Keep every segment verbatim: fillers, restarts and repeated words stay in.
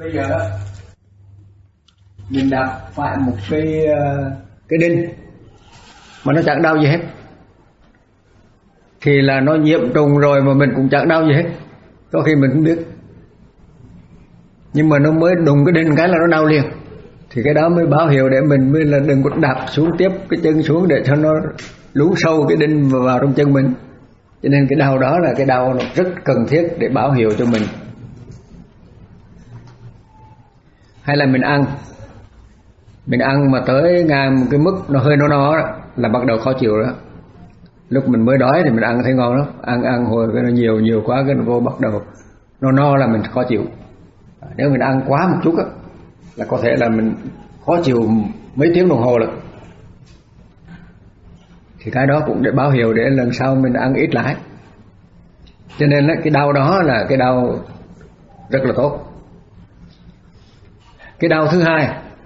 Bây giờ mình đạp phải một cái cái đinh mà nó chẳng đau gì hết, thì là nó nhiễm trùng rồi mà mình cũng chẳng đau gì hết, có khi mình cũng biết. Nhưng mà nó mới đùng cái đinh cái là nó đau liền, thì cái đó mới báo hiệu để mình mới là đừng có đạp xuống tiếp cái chân xuống để cho nó lún sâu cái đinh vào trong chân mình. Cho nên cái đau đó là cái đau nó rất cần thiết để báo hiệu cho mình. Hay là mình ăn mình ăn mà tới ngang một cái mức nó hơi no no đó, là bắt đầu khó chịu đó. Lúc mình mới đói thì mình ăn thấy ngon lắm, ăn ăn hồi cái nó nhiều nhiều quá cái nó vô bắt đầu no no là mình khó chịu. Nếu mình ăn quá một chút á là có thể là mình khó chịu mấy tiếng đồng hồ lận. Thì cái đó cũng để báo hiệu để lần sau mình ăn ít lại. Cho nên cái đau đó là cái đau rất là tốt. Cái đau thứ hai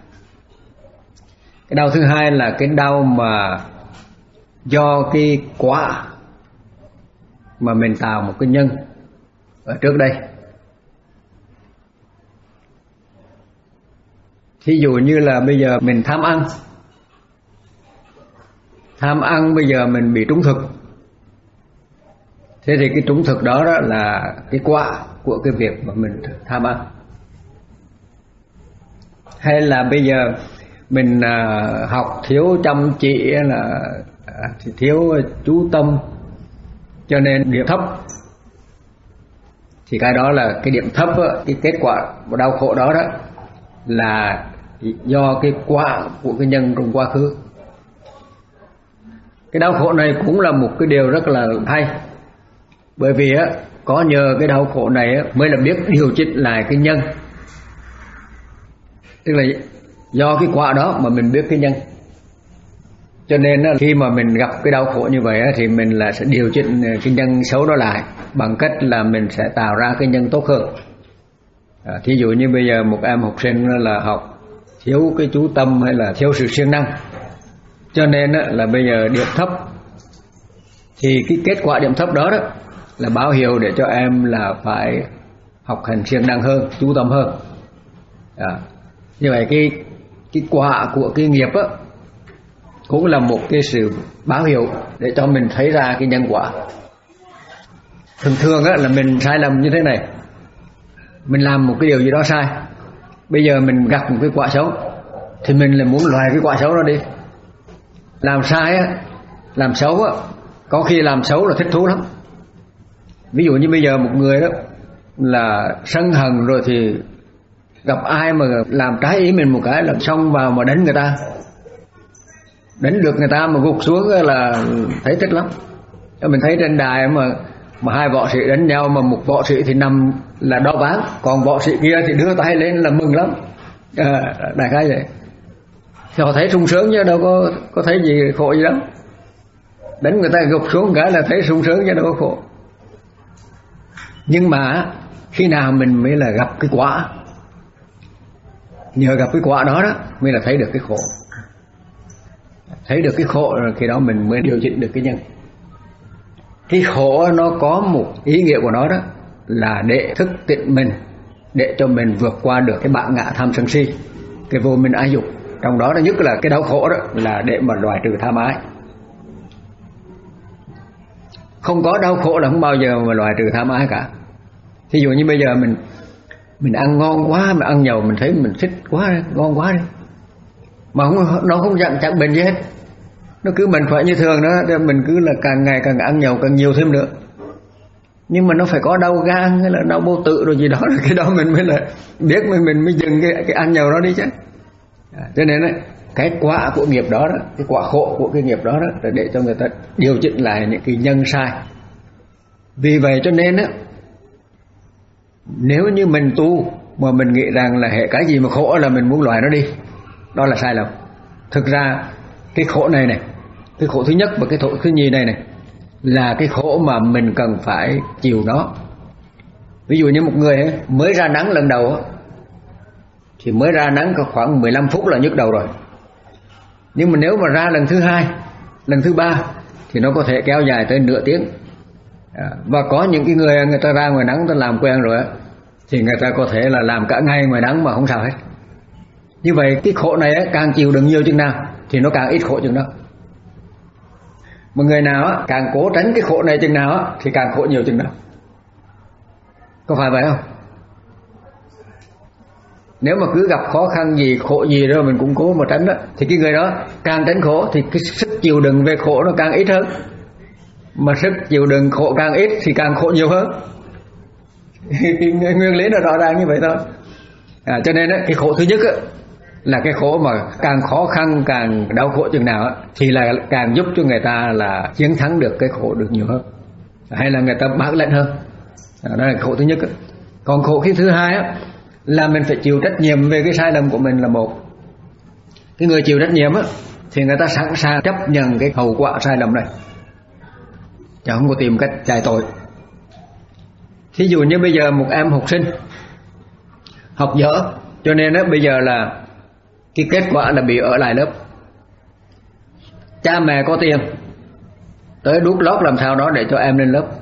Cái đau thứ hai là cái đau mà do cái quả mà mình tạo một cái nhân ở trước đây. Thí dụ như là bây giờ mình tham ăn Tham ăn bây giờ mình bị trúng thực. Thế thì cái trúng thực đó, đó là cái quả của cái việc mà mình tham ăn. Hay là bây giờ mình à, học thiếu chăm chỉ, là à, thiếu chú tâm cho nên điểm thấp. Thì cái đó là cái điểm thấp đó, cái kết quả của đau khổ đó đó là do cái quả của cái nhân trong quá khứ. Cái đau khổ này cũng là một cái điều rất là hay, bởi vì á, có nhờ cái đau khổ này á, mới là biết điều chỉnh lại cái nhân. Tức là do cái quả đó mà mình biết cái nhân. Cho nên á, khi mà mình gặp cái đau khổ như vậy á, thì mình là sẽ điều chỉnh cái nhân xấu đó lại bằng cách là mình sẽ tạo ra cái nhân tốt hơn. À, thí dụ như bây giờ một em học sinh là học thiếu cái chú tâm hay là thiếu sự siêng năng, cho nên á, là bây giờ điểm thấp. Thì cái kết quả điểm thấp đó, đó là báo hiệu để cho em là phải học hành siêng năng hơn, chú tâm hơn. À, như vậy cái cái quả của cái nghiệp á cũng là một cái sự báo hiệu để cho mình thấy ra cái nhân quả. Thường thường á là mình sai lầm như thế này, mình làm một cái điều gì đó sai, bây giờ mình gặp một cái quả xấu thì mình là muốn loại cái quả xấu đó đi. Làm sai á, làm xấu á, có khi làm xấu là thích thú lắm. Ví dụ như bây giờ một người đó là sân hận rồi thì gặp ai mà làm trái ý mình một cái là xông vào mà đánh người ta, đánh được người ta mà gục xuống là thấy thích lắm. Mình thấy trên đài mà mà hai võ sĩ đánh nhau mà một võ sĩ thì nằm là đau ván, còn võ sĩ kia thì đưa tay lên là mừng lắm. À, đại khái vậy. Thì họ thấy sung sướng chứ đâu có có thấy gì khổ gì đâu. Đánh người ta gục xuống cái là thấy sung sướng chứ đâu có khổ. Nhưng mà khi nào mình mới là gặp cái quả, nhờ gặp cái quả đó đó mới là thấy được cái khổ. Thấy được cái khổ rồi khi đó mình mới điều chỉnh được cái nhân. Cái khổ nó có một ý nghĩa của nó đó là để thức tỉnh mình, để cho mình vượt qua được cái bản ngã tham sân si, cái vô minh ái dục. Trong đó nhất là cái đau khổ đó là để mà loại trừ tham ái. Không có đau khổ là không bao giờ mà loại trừ tham ái cả. Thí dụ như bây giờ mình mình ăn ngon quá, mà ăn nhiều mình thấy mình thích quá, ngon quá đi, mà không, nó không chẳng, chẳng bền gì hết, nó cứ mình phải như thường đó, mình cứ là càng ngày càng ăn nhiều càng nhiều thêm nữa. Nhưng mà nó phải có đau gan hay là đau bao tử rồi gì đó, cái đó mình mới là biết mình mình mới dừng cái, cái ăn nhiều đó đi chứ. À, cho nên ấy, cái quả của nghiệp đó, đó, cái quả khổ của cái nghiệp đó, đó là để cho người ta điều chỉnh lại những cái nhân sai. Vì vậy cho nên á, nếu như mình tu mà mình nghĩ rằng là hệ cái gì mà khổ là mình muốn loại nó đi, đó là sai lầm. Thực ra cái khổ này này, cái khổ thứ nhất và cái khổ thứ nhì này này là cái khổ mà mình cần phải chịu nó. Ví dụ như một người ấy, mới ra nắng lần đầu ấy, thì mới ra nắng có khoảng mười lăm phút là nhức đầu rồi. Nhưng mà nếu mà ra lần thứ hai, lần thứ ba thì nó có thể kéo dài tới nửa tiếng. À, và có những cái người người ta ra ngoài nắng người ta làm quen rồi ấy, thì người ta có thể là làm cả ngày ngoài nắng mà không sao hết. Như vậy cái khổ này ấy, càng chịu đựng nhiều chừng nào thì nó càng ít khổ chừng đó. Mà người nào ấy, càng cố tránh cái khổ này chừng nào ấy, thì càng khổ nhiều chừng đó. Có phải vậy không? Nếu mà cứ gặp khó khăn gì, khổ gì đó mình cũng cố mà tránh đó, thì cái người đó càng tránh khổ thì cái sức chịu đựng về khổ nó càng ít hơn. Mà sức chịu đựng khổ càng ít thì càng khổ nhiều hơn. Cái nguyên lý nó rõ ràng như vậy thôi. À, cho nên đó, cái khổ thứ nhất đó, là cái khổ mà càng khó khăn, càng đau khổ chừng nào đó, thì là càng giúp cho người ta là chiến thắng được cái khổ được nhiều hơn, hay là người ta bác lãnh hơn. À, đó là khổ thứ nhất đó. Còn khổ cái thứ hai đó, là mình phải chịu trách nhiệm về cái sai lầm của mình là một. Cái người chịu trách nhiệm á thì người ta sẵn sàng chấp nhận cái hậu quả sai lầm này, chứ không có tìm cách chạy tội. Thí dụ như bây giờ một em học sinh học dở, cho nên á bây giờ là cái kết quả là bị ở lại lớp. Cha mẹ có tiền tới đút lót làm sao đó để cho em lên lớp,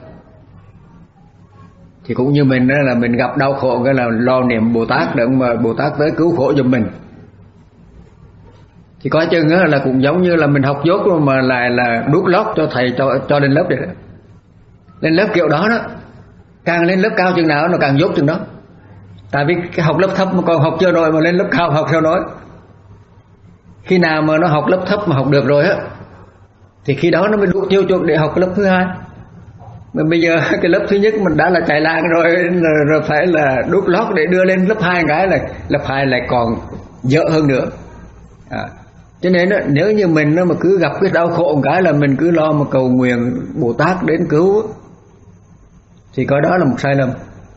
thì cũng như mình đó, là mình gặp đau khổ cái là lo niệm Bồ Tát để mà Bồ Tát tới cứu khổ giùm mình. Thì có chừng là cũng giống như là mình học dốt mà lại là đút lót cho thầy cho cho lên lớp vậy đó. Lên lớp kiểu đó đó, càng lên lớp cao chừng nào nó càng dốt chừng đó. Tại vì cái học lớp thấp mà còn học chưa nổi mà lên lớp cao học sao nói. Khi nào mà nó học lớp thấp mà học được rồi á thì khi đó nó mới đủ tiêu chuẩn để học cái lớp thứ hai. Mà bây giờ cái lớp thứ nhất mình đã là chạy làng rồi, rồi phải là đút lót để đưa lên lớp hai cái là lớp hai lại còn dở hơn nữa. À, cho nên đó, nếu như mình nó mà cứ gặp cái đau khổ một cái là mình cứ lo mà cầu nguyện Bồ Tát đến cứu thì có đó là một sai lầm.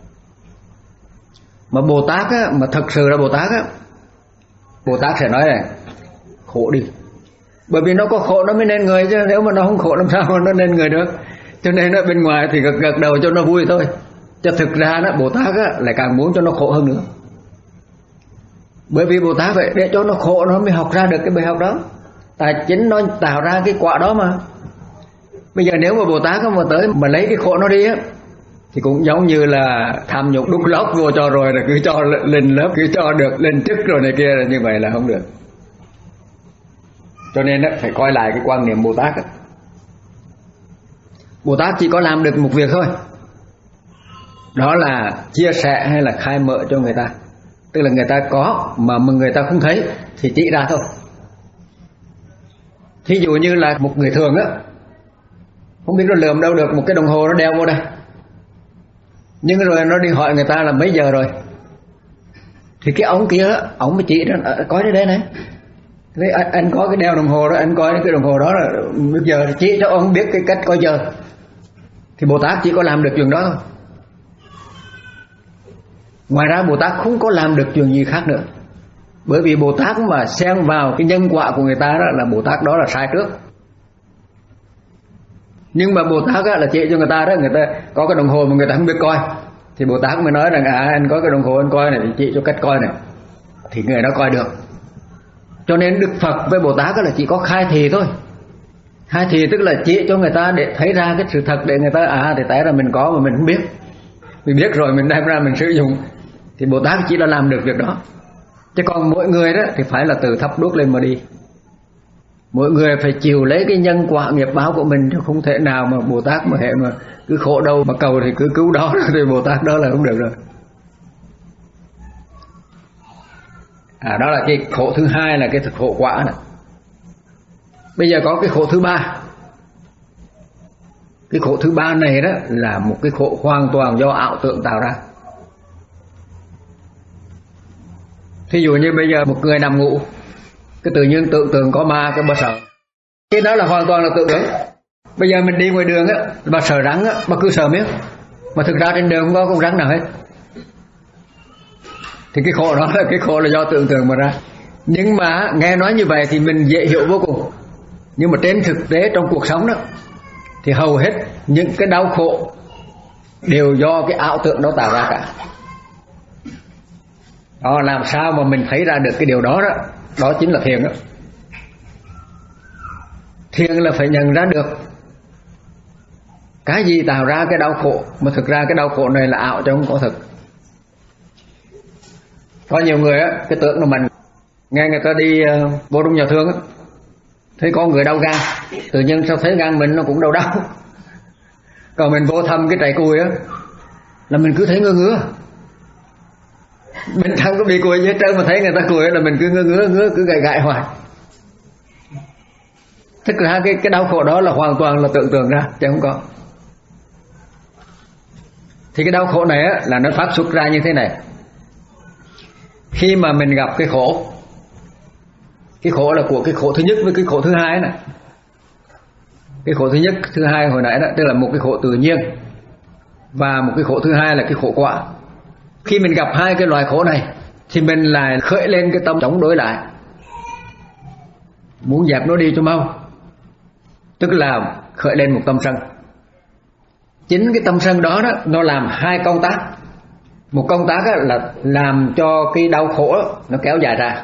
Mà Bồ Tát á, mà thật sự là Bồ Tát á, Bồ Tát sẽ nói này, khổ đi. Bởi vì nó có khổ nó mới nên người, chứ nếu mà nó không khổ làm sao mà nó nên người được. Cho nên ở bên ngoài thì gật gật đầu cho nó vui thôi, cho thực ra đó Bồ Tát á, lại càng muốn cho nó khổ hơn nữa. Bởi vì Bồ Tát vậy để cho nó khổ nó mới học ra được cái bài học đó. Tại chính nó tạo ra cái quả đó mà. Bây giờ nếu mà Bồ Tát không mà tới mà lấy cái khổ nó đi á thì cũng giống như là tham nhũng đút lót vô cho rồi là cứ cho lên lớp, cứ cho được lên chức rồi này kia, là như vậy là không được. Cho nên đó, phải coi lại cái quan niệm Bồ Tát đó. Bồ Tát chỉ có làm được một việc thôi, đó là chia sẻ hay là khai mở cho người ta. Tức là người ta có mà người ta không thấy thì chỉ ra thôi. Thí dụ như là một người thường á, không biết nó lượm đâu được một cái đồng hồ nó đeo vô đây, nhưng rồi nó đi hỏi người ta là mấy giờ rồi, thì cái ông kia ông mới chỉ ra, coi đây đây này, thế anh, anh có cái đeo đồng hồ đó, anh coi cái đồng hồ đó là bây giờ chỉ cho ông biết cái cách coi giờ. Thì Bồ Tát chỉ có làm được chuyện đó thôi. Ngoài ra Bồ Tát không có làm được chuyện gì khác nữa. Bởi vì Bồ Tát mà xen vào cái nhân quả của người ta đó là Bồ Tát đó là sai trước. Nhưng mà Bồ Tát là chỉ cho người ta đó, người ta có cái đồng hồ mà người ta không biết coi, thì Bồ Tát mới nói rằng à anh có cái đồng hồ anh coi này, thì chỉ cho cách coi này, thì người đó coi được. Cho nên Đức Phật với Bồ Tát là chỉ có khai thị thôi. Khai thị tức là chỉ cho người ta để thấy ra cái sự thật, để người ta à thì tại ra mình có mà mình không biết, mình biết rồi mình đem ra mình sử dụng. Thì Bồ Tát chỉ là làm được việc đó. Chứ còn mỗi người đó thì phải là từ thấp đuốc lên mà đi. Mỗi người phải chịu lấy cái nhân quả nghiệp báo của mình, chứ không thể nào mà Bồ Tát mà hệ mà cứ khổ đâu mà cầu thì cứ cứu đó, thì Bồ Tát đó là không được rồi. À, đó là cái khổ thứ hai, là cái thực khổ quả này. Bây giờ có cái khổ thứ ba. Cái khổ thứ ba này đó là một cái khổ hoàn toàn do ảo tưởng tạo ra. Thí dụ như bây giờ một người nằm ngủ, cái tự nhiên tưởng tượng có ma, cái bà sợ. Cái đó là hoàn toàn là tự tưởng. Bây giờ mình đi ngoài đường á, bà sợ rắn á, bà cứ sợ miếng, mà thực ra trên đường không có con rắn nào hết. Thì cái khổ đó là cái khổ là do tưởng tượng mà ra. Nhưng mà nghe nói như vậy thì mình dễ hiểu vô cùng. Nhưng mà trên thực tế trong cuộc sống đó thì hầu hết những cái đau khổ đều do cái ảo tưởng đó tạo ra cả. Đó, làm sao mà mình thấy ra được cái điều đó đó, đó chính là thiền đó. Thiền là phải nhận ra được cái gì tạo ra cái đau khổ, mà thực ra cái đau khổ này là ảo chứ không có thực. Có nhiều người á, cái tưởng là mình nghe người ta đi uh, vô trong nhà thương á, thấy có người đau gan, tự nhiên sao thấy gan mình nó cũng đau đau. Còn mình vô thăm cái trại cùi á là mình cứ thấy ngứa ngứa, mình không có bị cùi gì hết trơn, mà thấy người ta cùi là mình cứ ngứa ngứa ngứa cứ gãi gãi hoài. Tức là cái cái đau khổ đó là hoàn toàn là tưởng tượng ra chứ không có. Thì cái đau khổ này á là nó phát xuất ra như thế này. Khi mà mình gặp cái khổ, cái khổ là của cái khổ thứ nhất với cái khổ thứ hai này. Cái khổ thứ nhất, thứ hai hồi nãy đó, tức là một cái khổ tự nhiên, và một cái khổ thứ hai là cái khổ quả. Khi mình gặp hai cái loài khổ này thì mình lại khởi lên cái tâm chống đối lại, muốn dẹp nó đi cho mau, tức là khởi lên một tâm sân. Chính cái tâm sân đó, đó nó làm hai công tác. Một công tác là làm cho cái đau khổ nó kéo dài ra,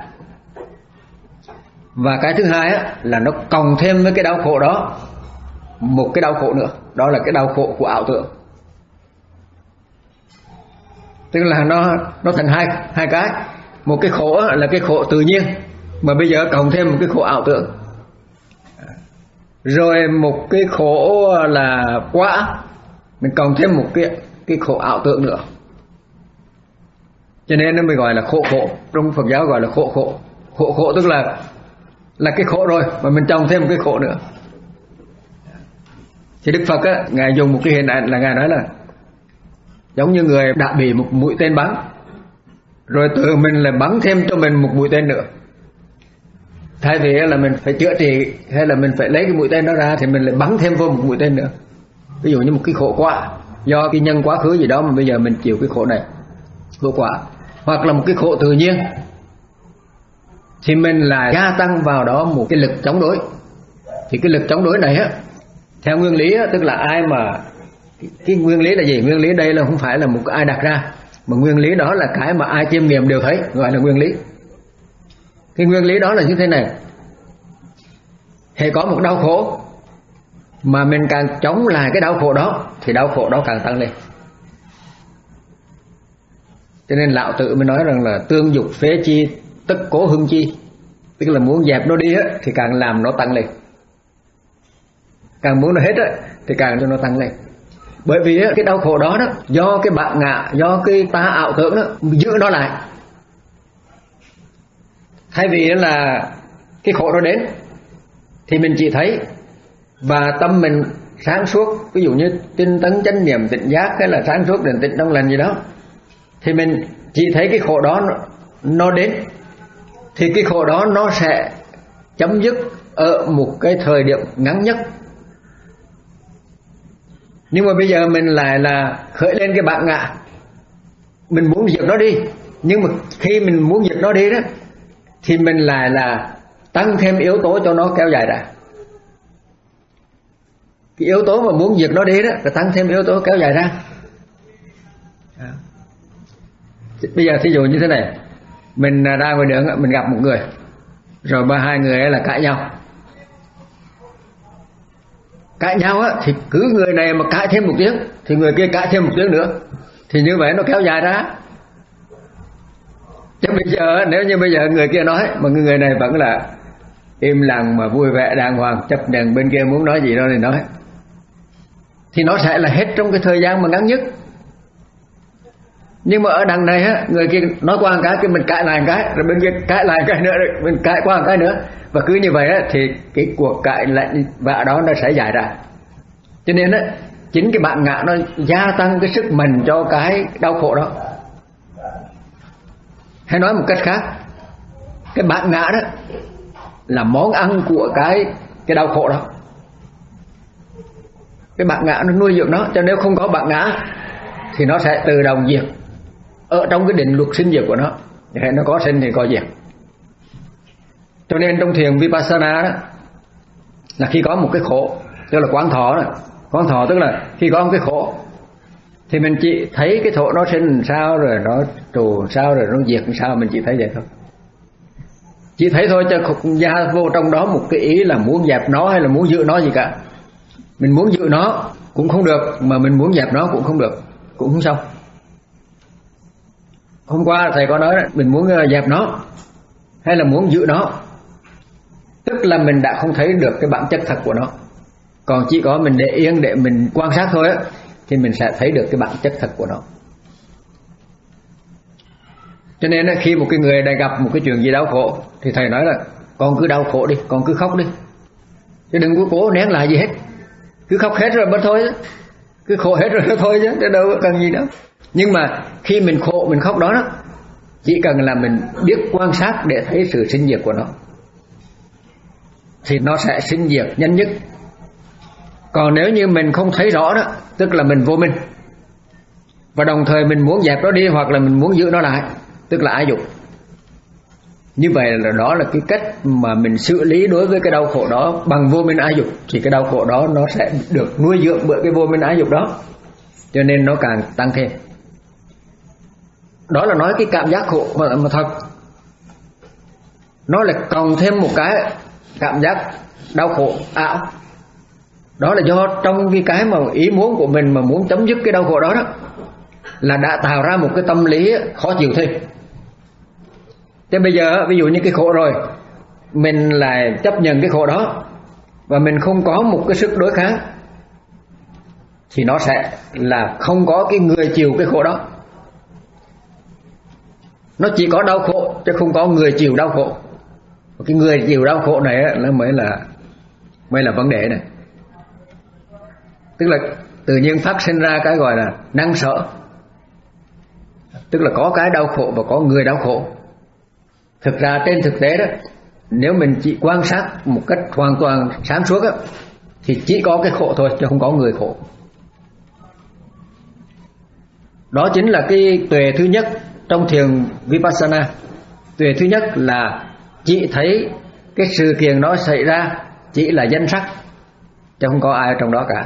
và cái thứ hai là nó cộng thêm với cái đau khổ đó một cái đau khổ nữa, đó là cái đau khổ của ảo tưởng. Tức là nó nó thành hai hai cái. Một cái khổ là cái khổ tự nhiên, mà bây giờ cộng thêm một cái khổ ảo tưởng. Rồi một cái khổ là quả, mình cộng thêm một cái cái khổ ảo tưởng nữa. Cho nên nó mới gọi là khổ khổ. Trong Phật giáo gọi là khổ khổ. Khổ khổ tức là là cái khổ rồi mà mình trồng thêm một cái khổ nữa. Thì Đức Phật á, ngài dùng một cái hình ảnh là ngài nói là giống như người đã bị một mũi tên bắn, rồi tự mình lại bắn thêm cho mình một mũi tên nữa. Thay vì là mình phải chữa trị hay là mình phải lấy cái mũi tên đó ra, thì mình lại bắn thêm vô một mũi tên nữa. Ví dụ như một cái khổ quả do cái nhân quá khứ gì đó mà bây giờ mình chịu cái khổ này, khổ quả. Hoặc là một cái khổ tự nhiên thì mình lại gia tăng vào đó một cái lực chống đối. Thì cái lực chống đối này á, theo nguyên lý á, tức là ai mà cái nguyên lý là gì? Nguyên lý đây là không phải là một cái ai đặt ra, mà nguyên lý đó là cái mà ai chiêm nghiệm đều thấy, gọi là nguyên lý. Cái nguyên lý đó là như thế này: hễ có một đau khổ mà mình càng chống lại cái đau khổ đó thì đau khổ đó càng tăng lên. Cho nên Lão Tử mới nói rằng là tương dục phế chi tất cố hưng chi, tức là muốn dẹp nó đi á, thì càng làm nó tăng lên, càng muốn nó hết á, thì càng cho nó tăng lên. Bởi vì á, cái đau khổ đó đó do cái bản ngã, do cái ta ảo tưởng đó giữ nó lại. Thay vì là cái khổ nó đến thì mình chỉ thấy, và tâm mình sáng suốt, ví dụ như tinh tấn chánh niệm tỉnh giác hay là sáng suốt định tĩnh trong lành gì đó, thì mình chỉ thấy cái khổ đó nó, nó đến, thì cái khổ đó nó sẽ chấm dứt ở một cái thời điểm ngắn nhất. Nhưng mà bây giờ mình lại là khởi lên cái bản ngã, mình muốn diệt nó đi, nhưng mà khi mình muốn diệt nó đi đó thì mình lại là tăng thêm yếu tố cho nó kéo dài ra. Cái yếu tố mà muốn diệt nó đi đó là tăng thêm yếu tố kéo dài ra. À. Bây giờ thí dụ như thế này, mình ra ngoài đường mình gặp một người, rồi ba hai người là cãi nhau. Cãi nhau á, thì cứ người này mà cãi thêm một tiếng thì người kia cãi thêm một tiếng nữa, thì như vậy nó kéo dài ra. Chứ bây giờ nếu như bây giờ người kia nói mà người này vẫn là im lặng mà vui vẻ đàng hoàng, chấp nhận bên kia muốn nói gì đó thì nói, thì nó sẽ là hết trong cái thời gian mà ngắn nhất. Nhưng mà ở đằng này á, người kia nói qua một cái, cái mình cãi lại một cái, rồi bên kia cãi lại một cái nữa, rồi mình cãi qua một cái nữa, và cứ như vậy á, thì cái cuộc cãi lại vã đó nó sẽ dài ra. Cho nên á, chính cái bản ngã nó gia tăng cái sức mạnh cho cái đau khổ đó. Hay nói một cách khác, cái bản ngã đó là món ăn của cái cái đau khổ đó. Cái bản ngã nó nuôi dưỡng nó, cho nếu không có bản ngã thì nó sẽ tự động diệt ở trong cái định luật sinh diệt của nó. Nó có sinh thì có diệt. Cho nên trong thiền Vipassana đó, là khi có một cái khổ, tức là quán thọ đó. Quán thọ tức là khi có một cái khổ thì mình chỉ thấy cái khổ nó sinh sao, rồi nó trù sao, rồi nó diệt sao, mình chỉ thấy vậy thôi. Chỉ thấy thôi, chứ không gia vô trong đó một cái ý là muốn dẹp nó hay là muốn giữ nó gì cả. Mình muốn giữ nó cũng không được, mà mình muốn dẹp nó cũng không được, cũng không xong. Hôm qua thầy có nói đó, mình muốn dẹp nó hay là muốn giữ nó, tức là mình đã không thấy được cái bản chất thật của nó. Còn chỉ có mình để yên để mình quan sát thôi á, thì mình sẽ thấy được cái bản chất thật của nó. Cho nên khi một cái người đang gặp một cái chuyện gì đau khổ thì thầy nói là con cứ đau khổ đi, con cứ khóc đi, chứ đừng có cố nén lại gì hết. Cứ khóc hết rồi mới thôi, cứ khổ hết rồi mới thôi chứ, chứ đâu có cần gì nữa. Nhưng mà khi mình khổ mình khóc đó, đó chỉ cần là mình biết quan sát để thấy sự sinh diệt của nó thì nó sẽ sinh diệt nhanh nhất. Còn nếu như mình không thấy rõ đó, tức là mình vô minh, và đồng thời mình muốn dẹp nó đi hoặc là mình muốn giữ nó lại, tức là ái dục. Như vậy là đó là cái cách mà mình xử lý đối với cái đau khổ đó bằng vô minh ái dục, thì cái đau khổ đó nó sẽ được nuôi dưỡng bởi cái vô minh ái dục đó, cho nên nó càng tăng thêm. Đó là nói cái cảm giác khổ mà, mà thật. Nó lại cộng thêm một cái cảm giác đau khổ ảo. Đó là do trong cái cái mà ý muốn của mình mà muốn chấm dứt cái đau khổ đó đó, là đã tạo ra một cái tâm lý khó chịu thêm. Thế bây giờ ví dụ như cái khổ rồi, mình lại chấp nhận cái khổ đó và mình không có một cái sức đối kháng, thì nó sẽ là không có cái người chịu cái khổ đó. Nó chỉ có đau khổ chứ không có người chịu đau khổ. Cái người chịu đau khổ này là mới là mới là vấn đề này. Tức là tự nhiên phát sinh ra cái gọi là năng sở, tức là có cái đau khổ và có người đau khổ. Thực ra trên thực tế đó, nếu mình chỉ quan sát một cách hoàn toàn sáng suốt đó, thì chỉ có cái khổ thôi chứ không có người khổ. Đó chính là cái tuệ thứ nhất trong thiền Vipassana. Tuệ thứ nhất là chỉ thấy cái sự kiện đó xảy ra chỉ là danh sắc, chứ không có ai ở trong đó cả.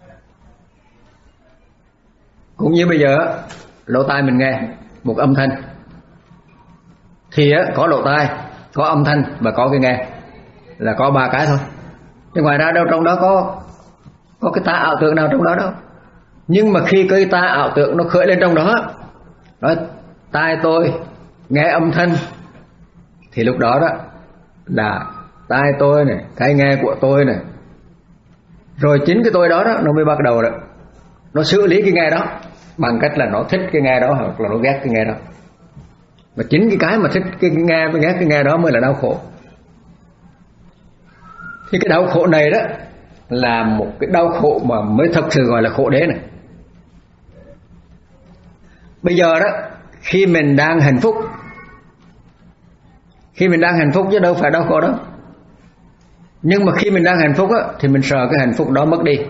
Cũng như bây giờ lỗ tai mình nghe một âm thanh thì có lỗ tai, có âm thanh và có cái nghe, là có ba cái thôi. Chứ ngoài ra đâu trong đó có có cái ta ảo tưởng nào trong đó đâu. Nhưng mà khi cái ta ảo tưởng nó khởi lên trong đó, nói tai tôi nghe âm thanh, thì lúc đó đó là tai tôi này, cái nghe của tôi này, rồi chính cái tôi đó đó nó mới bắt đầu đó nó xử lý cái nghe đó bằng cách là nó thích cái nghe đó hoặc là nó ghét cái nghe đó. Và chính cái cái mà thích cái nghe với ghét cái nghe đó mới là đau khổ. Thì cái đau khổ này đó là một cái đau khổ mà mới thật sự gọi là khổ đế này. Bây giờ đó, khi mình đang hạnh phúc, khi mình đang hạnh phúc chứ đâu phải đau khổ đó. Nhưng mà khi mình đang hạnh phúc á, thì mình sợ cái hạnh phúc đó mất đi.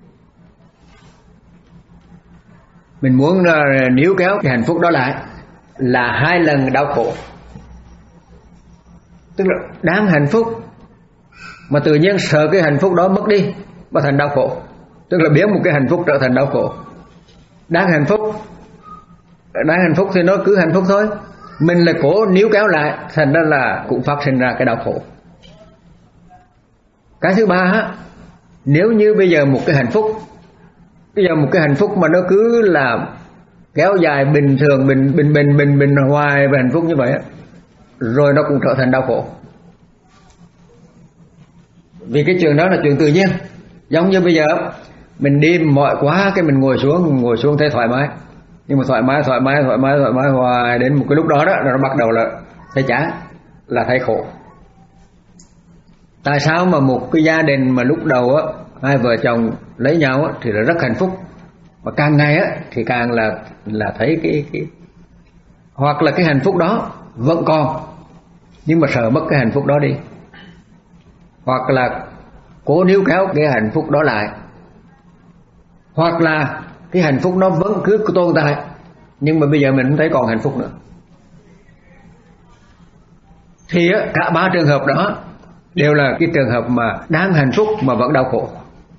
Mình muốn uh, níu kéo cái hạnh phúc đó lại, là hai lần đau khổ. Tức là đang hạnh phúc mà tự nhiên sợ cái hạnh phúc đó mất đi và thành đau khổ, tức là biến một cái hạnh phúc trở thành đau khổ. Đang hạnh phúc đang hạnh phúc thì nó cứ hạnh phúc thôi, mình lại cố níu kéo lại, thành ra là cũng phát sinh ra cái đau khổ. Cái thứ ba á, nếu như bây giờ một cái hạnh phúc, bây giờ một cái hạnh phúc mà nó cứ là kéo dài bình thường, bình bình bình bình bình hoài về hạnh phúc như vậy á, rồi nó cũng trở thành đau khổ. Vì cái chuyện đó là chuyện tự nhiên. Giống như bây giờ mình đi mỏi quá cái mình ngồi xuống, ngồi xuống thấy thoải mái, nhưng mà thoải mái thoải mái thoải mái thoải mái hoài đến một cái lúc đó đó nó bắt đầu là thấy chán, là thấy khổ. Tại sao mà một cái gia đình mà lúc đầu á hai vợ chồng lấy nhau á thì là rất hạnh phúc, và càng ngày á thì càng là là thấy cái cái hoặc là cái hạnh phúc đó vẫn còn nhưng mà sợ mất cái hạnh phúc đó đi, hoặc là cố níu kéo cái hạnh phúc đó lại, hoặc là cái hạnh phúc nó vẫn cứ tồn tại nhưng mà bây giờ mình không thấy còn hạnh phúc nữa. Thì á, cả ba trường hợp đó đều là cái trường hợp mà đang hạnh phúc mà vẫn đau khổ,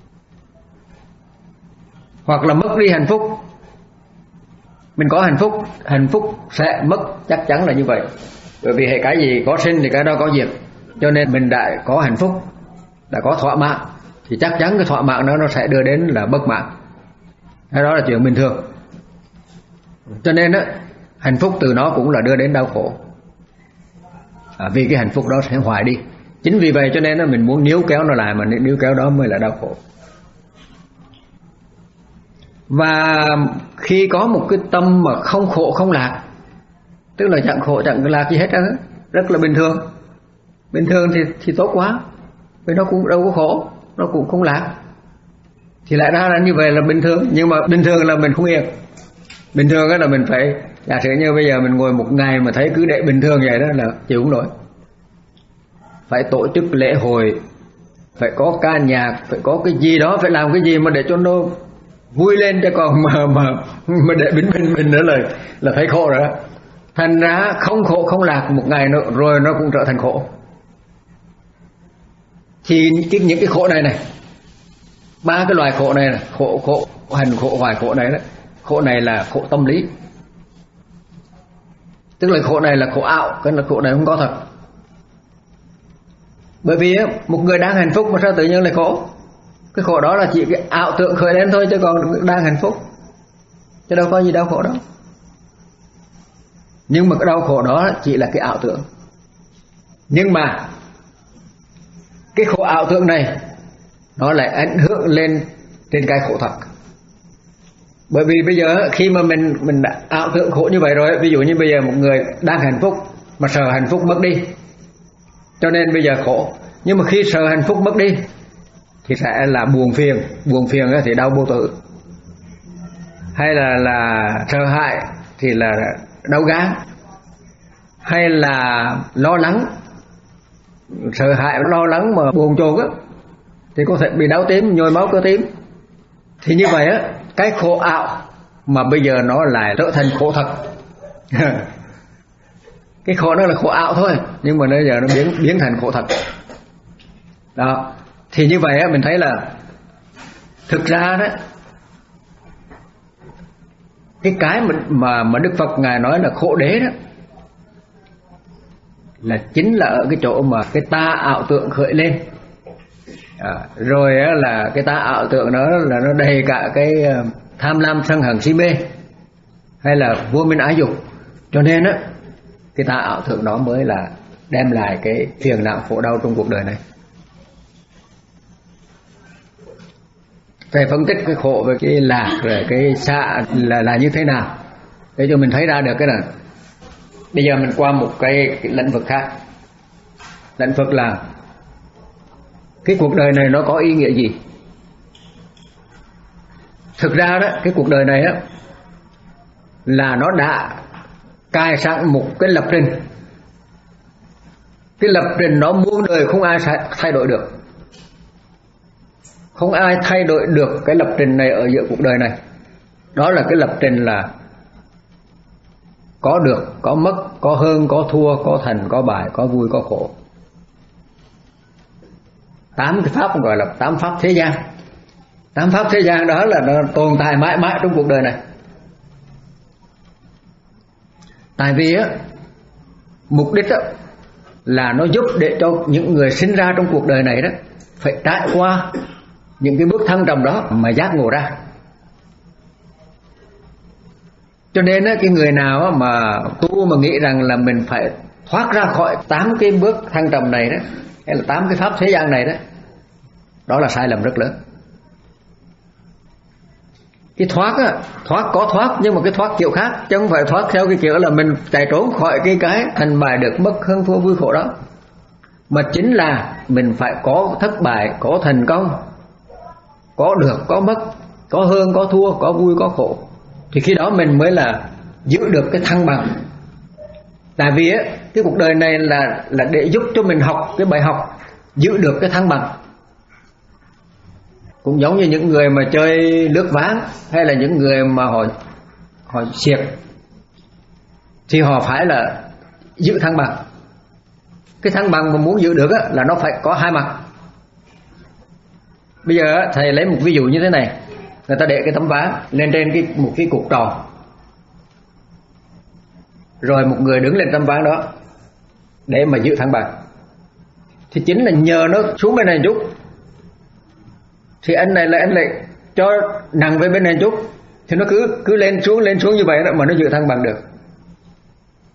hoặc là mất đi hạnh phúc. Mình có hạnh phúc, hạnh phúc sẽ mất, chắc chắn là như vậy. Bởi vì hệ cái gì có sinh thì cái đó có diệt, cho nên mình đã có hạnh phúc, đã có thỏa mãn, thì chắc chắn cái thỏa mãn đó nó sẽ đưa đến là bất mãn. Cái đó là chuyện bình thường. Cho nên đó, hạnh phúc từ nó cũng là đưa đến đau khổ. À, vì cái hạnh phúc đó sẽ hoài đi. Chính vì vậy cho nên là mình muốn níu kéo nó lại, mà níu kéo đó mới là đau khổ. Và khi có một cái tâm mà không khổ không lạc, tức là chẳng khổ chẳng lạc gì hết đó, rất là bình thường. Bình thường thì thì tốt quá, vì nó cũng đâu có khổ, nó cũng không lạc, thì lại ra là như vậy là bình thường. Nhưng mà bình thường là mình không yên. Bình thường là mình phải, giả sử như bây giờ mình ngồi một ngày mà thấy cứ để bình thường vậy đó là chịu không nổi. Phải tổ chức lễ hội, phải có ca nhạc, phải có cái gì đó, phải làm cái gì mà để cho nó vui lên, cho còn mà mà mà để bình bình bình nữa là là thấy khổ rồi đó. Thành ra không khổ không lạc một ngày nữa, rồi nó cũng trở thành khổ. Thì những, những cái khổ này này, ba cái loài khổ này, này khổ khổ hành khổ hoài khổ này đó, khổ này là khổ tâm lý, tức là khổ này là khổ ảo, cái là khổ này không có thật. Bởi vì một người đang hạnh phúc mà sao tự nhiên lại khổ? Cái khổ đó là chỉ cái ảo tưởng khởi lên thôi, chứ còn đang hạnh phúc, chứ đâu có gì đau khổ đâu. Nhưng mà cái đau khổ đó chỉ là cái ảo tưởng. Nhưng mà cái khổ ảo tưởng này nó lại ảnh hưởng lên trên cái khổ thật. Bởi vì bây giờ khi mà mình mình đã ảo tưởng khổ như vậy rồi, ví dụ như bây giờ một người đang hạnh phúc mà sợ hạnh phúc mất đi, cho nên bây giờ khổ. Nhưng mà khi sợ hạnh phúc mất đi thì sẽ là buồn phiền, buồn phiền thì đau vô tử, hay là là sợ hãi thì là đau gan, hay là lo lắng, sợ hãi lo lắng mà buồn chồn á thì có thể bị đau tim, nhồi máu cơ tim. Thì như vậy á, cái khổ ảo mà bây giờ nó lại trở thành khổ thật. Cái khổ đó là khổ ảo thôi, nhưng mà bây giờ nó biến biến thành khổ thật. Đó. Thì như vậy á, mình thấy là thực ra đó, cái cái mà mà, mà Đức Phật ngài nói là khổ đế đó, là chính là ở cái chỗ mà cái ta ảo tưởng khởi lên. À, rồi á, là cái ta ảo tưởng đó là nó đầy cả cái tham lam sân hận si mê, hay là vô minh ái dục. Cho nên á, cái ta ảo tưởng đó mới là đem lại cái phiền não khổ đau trong cuộc đời này. Phải phân tích cái khổ với cái lạc rồi cái xạ là là như thế nào để cho mình thấy ra được cái này. Bây giờ mình qua một cái, cái lĩnh vực khác. Lĩnh vực là cái cuộc đời này nó có ý nghĩa gì? Thực ra đó, cái cuộc đời này đó là nó đã cài sẵn một cái lập trình. Cái lập trình nó muôn đời không ai thay đổi được. Không ai thay đổi được cái lập trình này ở giữa cuộc đời này. Đó là cái lập trình là có được, có mất, có hơn, có thua, có thành, có bại, có vui, có khổ. Tám cái pháp gọi là tám pháp thế gian. Tám pháp thế gian đó là nó tồn tại mãi mãi trong cuộc đời này. Tại vì á, mục đích á, là nó giúp để cho những người sinh ra trong cuộc đời này đó phải trải qua những cái bước thăng trầm đó mà giác ngộ ra. Cho nên á, cái người nào á, mà tu mà nghĩ rằng là mình phải thoát ra khỏi tám cái bước thăng trầm này đó, hay là tám cái pháp thế gian này đó, đó là sai lầm rất lớn. Cái thoát á, thoát có thoát, nhưng mà cái thoát kiểu khác, chứ không phải thoát theo cái kiểu là mình chạy trốn khỏi cái cái thành bại được mất hơn thua vui khổ đó. Mà chính là mình phải có thất bại, có thành công, có được, có mất, có hơn, có thua, có vui, có khổ. Thì khi đó mình mới là giữ được cái thăng bằng. Tại vì á, cái cuộc đời này là là để giúp cho mình học cái bài học giữ được cái thăng bằng. Cũng giống như những người mà chơi lướt ván, hay là những người mà họ họ xiệc, thì họ phải là giữ thăng bằng. Cái thăng bằng mà muốn giữ được á, là nó phải có hai mặt. Bây giờ á, thầy lấy một ví dụ như thế này. Người ta để cái tấm ván lên trên cái, một cái cột tròn, rồi một người đứng lên tấm ván đó để mà giữ thăng bằng. Thì chính là nhờ nó xuống bên này chút, thì anh này lại anh lại cho nặng về bên này chút, thì nó cứ cứ lên xuống lên xuống như vậy đó mà nó giữ thăng bằng được.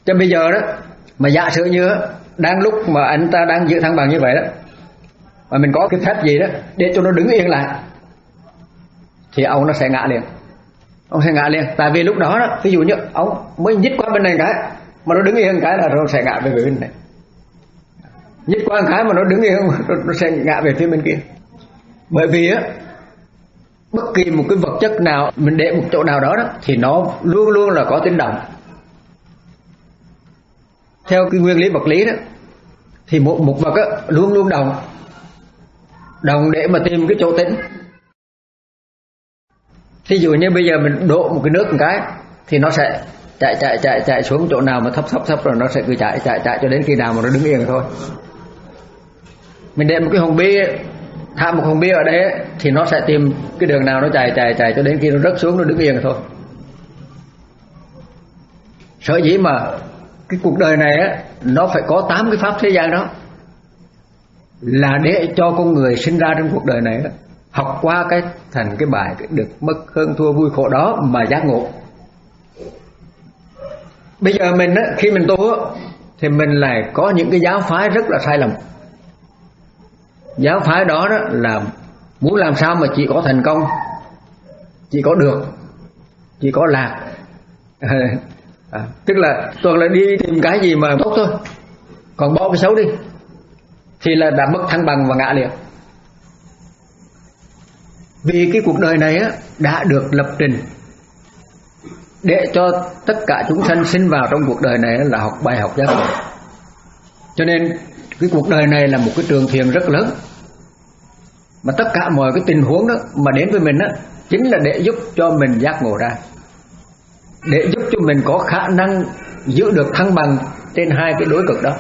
Cho bây giờ đó mà giả sử như đang lúc mà anh ta đang giữ thăng bằng như vậy đó, mà mình có cái phép gì đó để cho nó đứng yên lại, thì ông nó sẽ ngã liền. Ông sẽ ngã liền. Tại vì lúc đó đó, ví dụ như ông mới nhích qua bên này cái, mà nó đứng yên cái là nó sẽ ngã về phía bên này. Nhích qua một cái mà nó đứng yên, nó sẽ ngã về phía bên kia. Bởi vì á, bất kỳ một cái vật chất nào mình để một chỗ nào đó, đó thì nó luôn luôn là có tính động. Theo cái nguyên lý vật lý đó, thì một, một vật á, luôn luôn động. Động để mà tìm cái chỗ tĩnh. Thí dụ như bây giờ mình đổ một cái nước một cái, thì nó sẽ chạy chạy chạy chạy xuống chỗ nào mà thấp thấp thấp, rồi nó sẽ cứ chạy chạy chạy cho đến khi nào mà nó đứng yên thôi. Mình để một cái hòn bi, thả một hòn bi ở đây, thì nó sẽ tìm cái đường nào nó chạy chạy chạy cho đến khi nó rớt xuống, nó đứng yên thôi. Sở dĩ mà cái cuộc đời này á, nó phải có tám cái pháp thế gian đó, là để cho con người sinh ra trong cuộc đời này đó, học qua cái thành cái bài cái được mất hơn thua vui khổ đó mà giác ngộ. Bây giờ mình á, khi mình tu á, thì mình lại có những cái giáo phái rất là sai lầm. Giáo phái đó, đó là muốn làm sao mà chỉ có thành công, chỉ có được, chỉ có lạc. À, tức là toàn là đi tìm cái gì mà tốt thôi, còn bỏ cái xấu đi thì là đã mất thăng bằng và ngã liền. Vì cái cuộc đời này á, đã được lập trình để cho tất cả chúng sanh sinh vào trong cuộc đời này là học bài học giác ngộ. Cho nên cái cuộc đời này là một cái trường thiền rất lớn, mà tất cả mọi cái tình huống đó mà đến với mình á, chính là để giúp cho mình giác ngộ ra, để giúp cho mình có khả năng giữ được thăng bằng trên hai cái đối cực đó.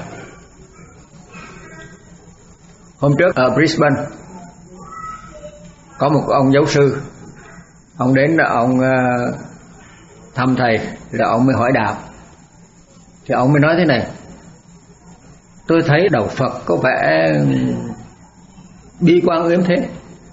Hôm trước ở Brisbane có một ông giáo sư, ông đến là ông thăm thầy, rồi ông mới hỏi đạo. Thì ông mới nói thế này: tôi thấy đạo Phật có vẻ bi quan yếm thế.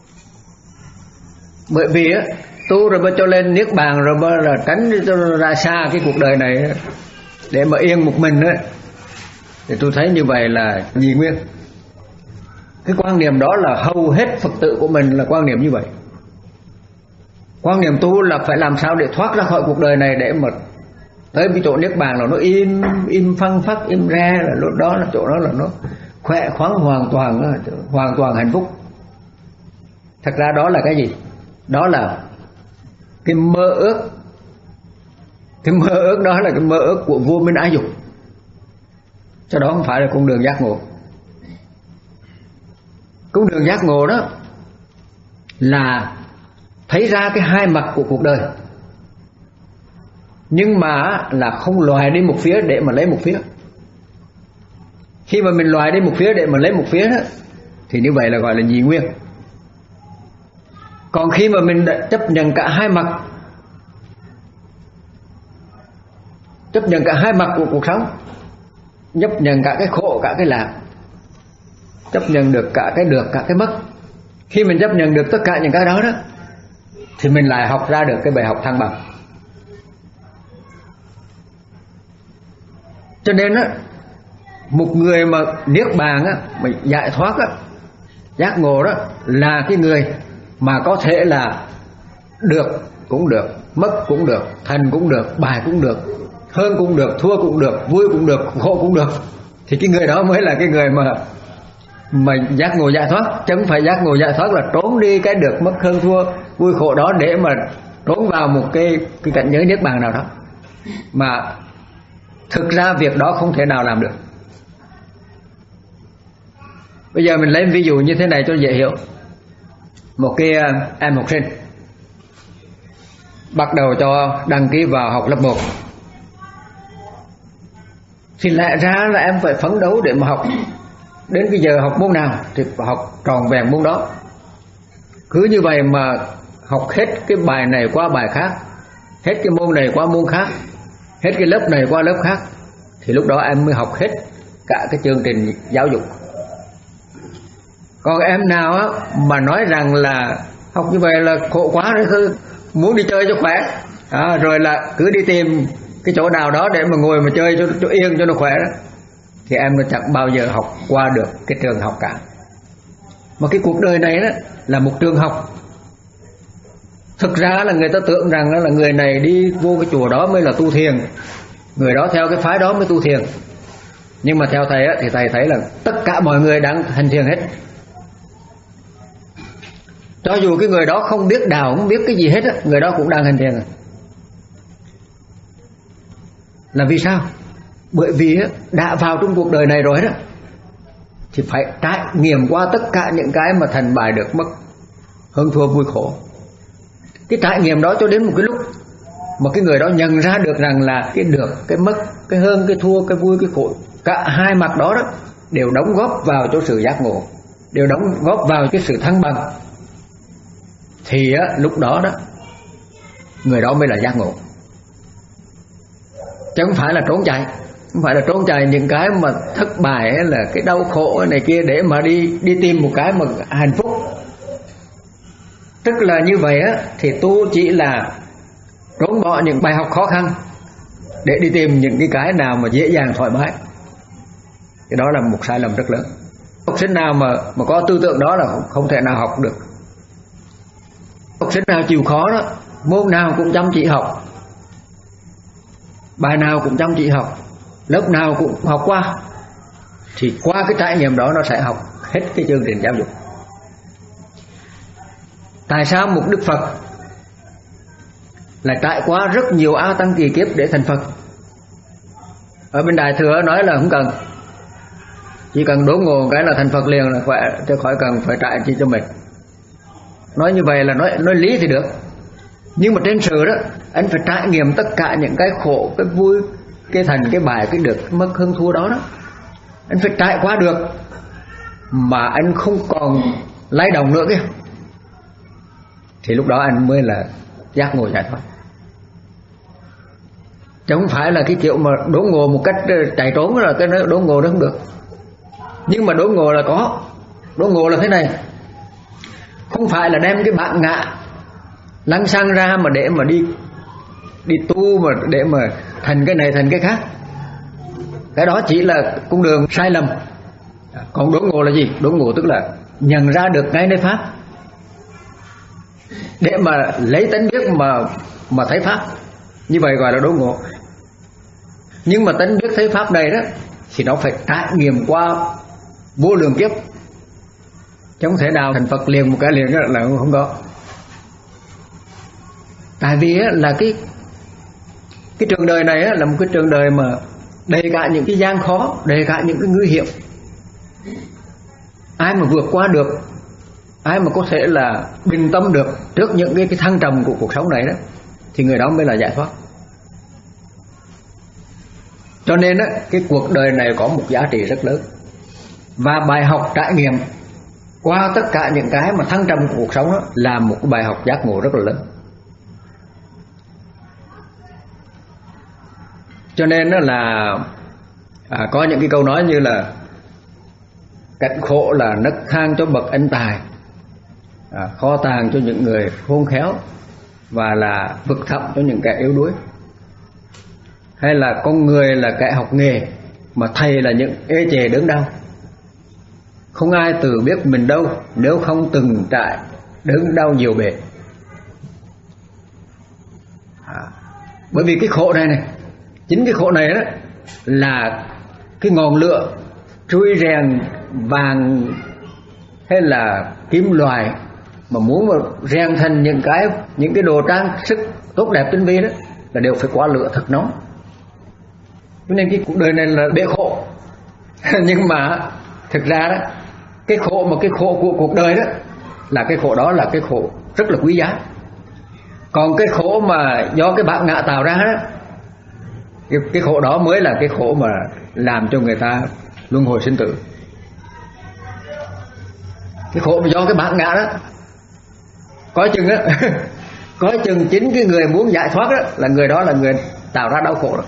Bởi vì á, tu rồi mới cho lên niết bàn, rồi mới là tránh cho ra xa cái cuộc đời này để mà yên một mình á, thì tôi thấy như vậy là nhị nguyên. Cái quan niệm đó là hầu hết Phật tử của mình là quan niệm như vậy. Quan niệm tu là phải làm sao để thoát ra khỏi cuộc đời này, để mà tới cái chỗ niết bàn là nó im im phăng phắc, im re, là lúc đó là chỗ đó là nó khỏe khoắn hoàn toàn, hoàn toàn hạnh phúc. Thật ra đó là cái gì? Đó là cái mơ ước. Cái mơ ước đó là cái mơ ước của vua Minh Ái Dục, cho đó không phải là con đường giác ngộ. Con đường giác ngộ đó là thấy ra cái hai mặt của cuộc đời, nhưng mà là không loại đi một phía để mà lấy một phía. Khi mà mình loại đi một phía để mà lấy một phía đó, thì như vậy là gọi là nhị nguyên. Còn khi mà mình đã chấp nhận cả hai mặt, chấp nhận cả hai mặt của cuộc sống, chấp nhận cả cái khổ cả cái lạc, chấp nhận được cả cái được cả cái mất, khi mình chấp nhận được tất cả những cái đó đó, thì mình lại học ra được cái bài học thăng bằng. Cho nên á, một người mà niết bàn á, mà giải thoát á, giác ngộ đó, là cái người mà có thể là được cũng được, mất cũng được, thành cũng được, bài cũng được, hơn cũng được, thua cũng được, vui cũng được, khổ cũng được. Thì cái người đó mới là cái người mà mà giác ngộ giải thoát. Chứ không phải giác ngộ giải thoát là trốn đi cái được mất hơn thua vui khổ đó để mà trốn vào một cái, cái cảnh giới niết bàn nào đó, mà thực ra việc đó không thể nào làm được. Bây giờ mình lấy ví dụ như thế này cho dễ hiểu. Một cái em học sinh bắt đầu cho đăng ký vào học lớp một, thì lẽ ra là em phải phấn đấu để mà học đến cái giờ học môn nào thì phải học tròn vẹn môn đó. Cứ như vậy mà học hết cái bài này qua bài khác, hết cái môn này qua môn khác, hết cái lớp này qua lớp khác, thì lúc đó em mới học hết cả cái chương trình giáo dục. Còn em nào á, mà nói rằng là học như vậy là khổ quá đấy, muốn đi chơi cho khỏe, à, rồi là cứ đi tìm cái chỗ nào đó để mà ngồi mà chơi cho, cho yên cho nó khỏe đó, thì em nó chẳng bao giờ học qua được cái trường học cả. Mà cái cuộc đời này đó là một trường học. Thực ra là người ta tưởng rằng là người này đi vô cái chùa đó mới là tu thiền, người đó theo cái phái đó mới tu thiền. Nhưng mà theo thầy á, thì thầy thấy là tất cả mọi người đang hành thiền hết. Cho dù cái người đó không biết đạo, không biết cái gì hết á, người đó cũng đang hành thiền. Là vì sao? Bởi vì á, đã vào trong cuộc đời này rồi đó thì phải trải nghiệm qua tất cả những cái mà thành bại được mất, hơn thua vui khổ. Cái trải nghiệm đó cho đến một cái lúc mà cái người đó nhận ra được rằng là cái được, cái mất, cái hơn, cái thua, cái vui, cái khổ, cả hai mặt đó đó đều đóng góp vào cho sự giác ngộ, đều đóng góp vào cái sự thăng bằng. Thì á, lúc đó đó người đó mới là giác ngộ. Chứ không phải là trốn chạy, không phải là trốn chạy những cái mà thất bại hay là cái đau khổ này kia để mà đi đi tìm một cái mà hạnh phúc. Tức là như vậy á, thì tu chỉ là trốn bỏ những bài học khó khăn để đi tìm những cái cái nào mà dễ dàng thoải mái. Thì đó là một sai lầm rất lớn. Học sinh nào mà mà có tư tưởng đó là không, không thể nào học được. Học sinh nào chịu khó đó, môn nào cũng chăm chỉ học, bài nào cũng chăm chỉ học, lớp nào cũng học qua, thì qua cái trải nghiệm đó nó sẽ học hết cái chương trình giáo dục. Tại sao một Đức Phật là trải qua rất nhiều a tăng kỳ kiếp để thành Phật? Ở bên Đại Thừa nói là không cần, chỉ cần đốn ngộ cái là thành Phật liền là khỏe, chứ khỏi cần phải trải chi cho mình. Nói như vậy là nói nói lý thì được, nhưng mà trên sự đó anh phải trải nghiệm tất cả những cái khổ, cái vui, cái thành, cái bại, cái được, cái mất, hơn thua đó đó. Anh phải trải qua được mà anh không còn lay động nữa kia, thì lúc đó anh mới là giác ngộ giải thoát. Chứ không phải là cái kiểu mà đốn ngộ một cách chạy trốn là cái đốn ngộ đó không được. Nhưng mà đốn ngộ là có. Đốn ngộ là thế này, không phải là đem cái bản ngã lăng xăng ra mà để mà đi đi tu mà để mà thành cái này thành cái khác. Cái đó chỉ là con đường sai lầm. Còn đốn ngộ là gì? Đốn ngộ tức là nhận ra được ngay nơi pháp, để mà lấy tánh biết mà mà thấy pháp. Như vậy gọi là đốn ngộ. Nhưng mà tánh biết thấy pháp này đó thì nó phải trải nghiệm qua vô lượng kiếp, chứ không thể nào thành Phật liền một cái liền đó là không có. Tại vì là cái cái trường đời này là một cái trường đời mà đầy cả những cái gian khó, đầy cả những cái nguy hiểm. Ai mà vượt qua được, ai mà có thể là bình tâm được trước những cái, cái thăng trầm của cuộc sống này đó, thì người đó mới là giải thoát. Cho nên đó, cái cuộc đời này có một giá trị rất lớn. Và bài học trải nghiệm qua tất cả những cái mà thăng trầm của cuộc sống đó là một cái bài học giác ngộ rất là lớn. Cho nên đó là à, có những cái câu nói như là cảnh khổ là nấc thang cho bậc anh tài, à, kho tàng cho những người khôn khéo, và là vực thẳm cho những kẻ yếu đuối. Hay là con người là kẻ học nghề, mà thầy là những ê chề đớn đau. Không ai tự biết mình đâu nếu không từng trải đớn đau nhiều bề. À, bởi vì cái khổ này này, chính cái khổ này đó là cái ngọn lửa trui rèn vàng hay là kim loại mà muốn mà rèn thành những cái những cái đồ trang sức tốt đẹp tinh vi đó là đều phải qua lửa thật nóng. Cho nên cái cuộc đời này là bể khổ. Nhưng mà thực ra đó, cái khổ mà cái khổ của cuộc đời đó là cái khổ đó là cái khổ rất là quý giá. Còn cái khổ mà do cái bản ngã tạo ra đó, cái, cái khổ đó mới là cái khổ mà làm cho người ta luân hồi sinh tử. Cái khổ mà do cái bản ngã đó, coi chừng á coi chừng chính cái người muốn giải thoát đó là người đó là người tạo ra đau khổ đó.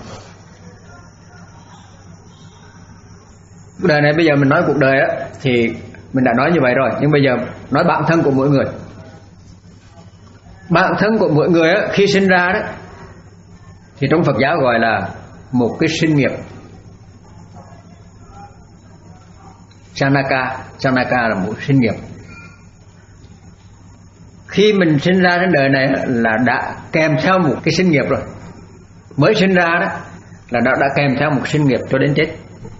Cuộc đời này bây giờ mình nói cuộc đời á thì mình đã nói như vậy rồi, nhưng bây giờ nói bản thân của mỗi người. Bản thân của mỗi người á, khi sinh ra đó thì trong Phật giáo gọi là một cái sinh nghiệp. Sanaka, Sanaka là một sinh nghiệp. Khi mình sinh ra đến đời này là đã kèm theo một cái sinh nghiệp rồi. Mới sinh ra đó là đã, đã kèm theo một sinh nghiệp cho đến chết.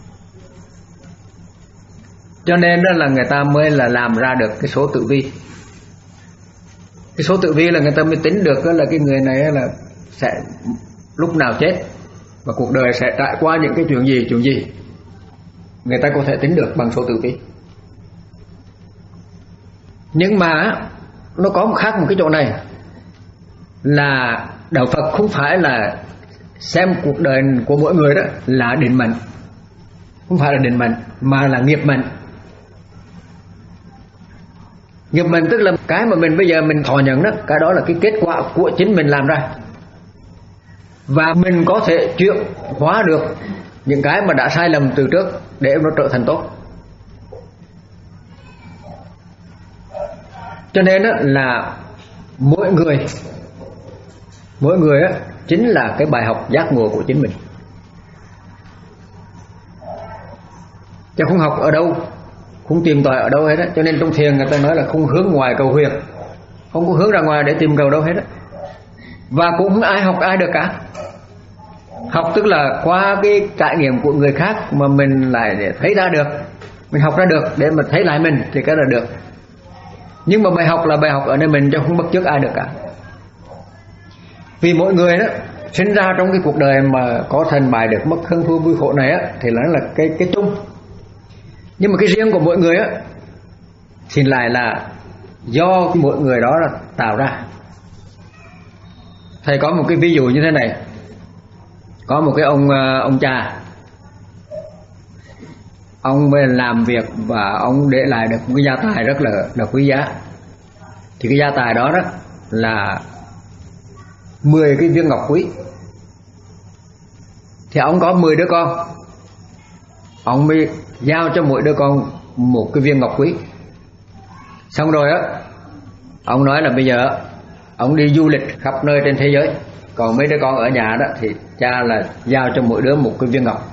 Cho nên đó là người ta mới là làm ra được cái số tử vi. Cái số tử vi là người ta mới tính được là cái người này là sẽ lúc nào chết và cuộc đời sẽ trải qua những cái chuyện gì chuyện gì. Người ta có thể tính được bằng số tử vi. Nhưng mà nó có một khác một cái chỗ này là đạo Phật không phải là xem cuộc đời của mỗi người đó là định mệnh. Không phải là định mệnh mà là nghiệp mệnh. Nghiệp mệnh tức là cái mà mình bây giờ mình thọ nhận đó, cái đó là cái kết quả của chính mình làm ra. Và mình có thể chuyển hóa được những cái mà đã sai lầm từ trước để nó trở thành tốt. Cho nên là mỗi người mỗi người chính là cái bài học giác ngộ của chính mình. Chứ không học ở đâu, không tìm tòi ở đâu hết á. Cho nên trong thiền người ta nói là không hướng ngoài cầu huyền, không có hướng ra ngoài để tìm cầu đâu hết á. Và cũng không ai học ai được cả. Học tức là qua cái trải nghiệm của người khác mà mình lại để thấy ra được, mình học ra được để mà thấy lại mình thì cái là được. Nhưng mà bài học là bài học ở nơi mình chứ không bắt chước ai được cả. Vì mỗi người đó sinh ra trong cái cuộc đời mà có thành bại được mất hơn thua vui khổ này á thì nó là cái cái chung. Nhưng mà cái riêng của mỗi người á thì lại là do mỗi người đó là tạo ra. Thầy có một cái ví dụ như thế này. Có một cái ông ông cha, ông mới làm việc và ông để lại được một cái gia tài rất là là quý giá. Thì cái gia tài đó đó là mười cái viên ngọc quý. Thì ông có mười đứa con, ông mới giao cho mỗi đứa con một cái viên ngọc quý. Xong rồi á, ông nói là bây giờ ông đi du lịch khắp nơi trên thế giới, còn mấy đứa con ở nhà đó thì cha là giao cho mỗi đứa một cái viên ngọc.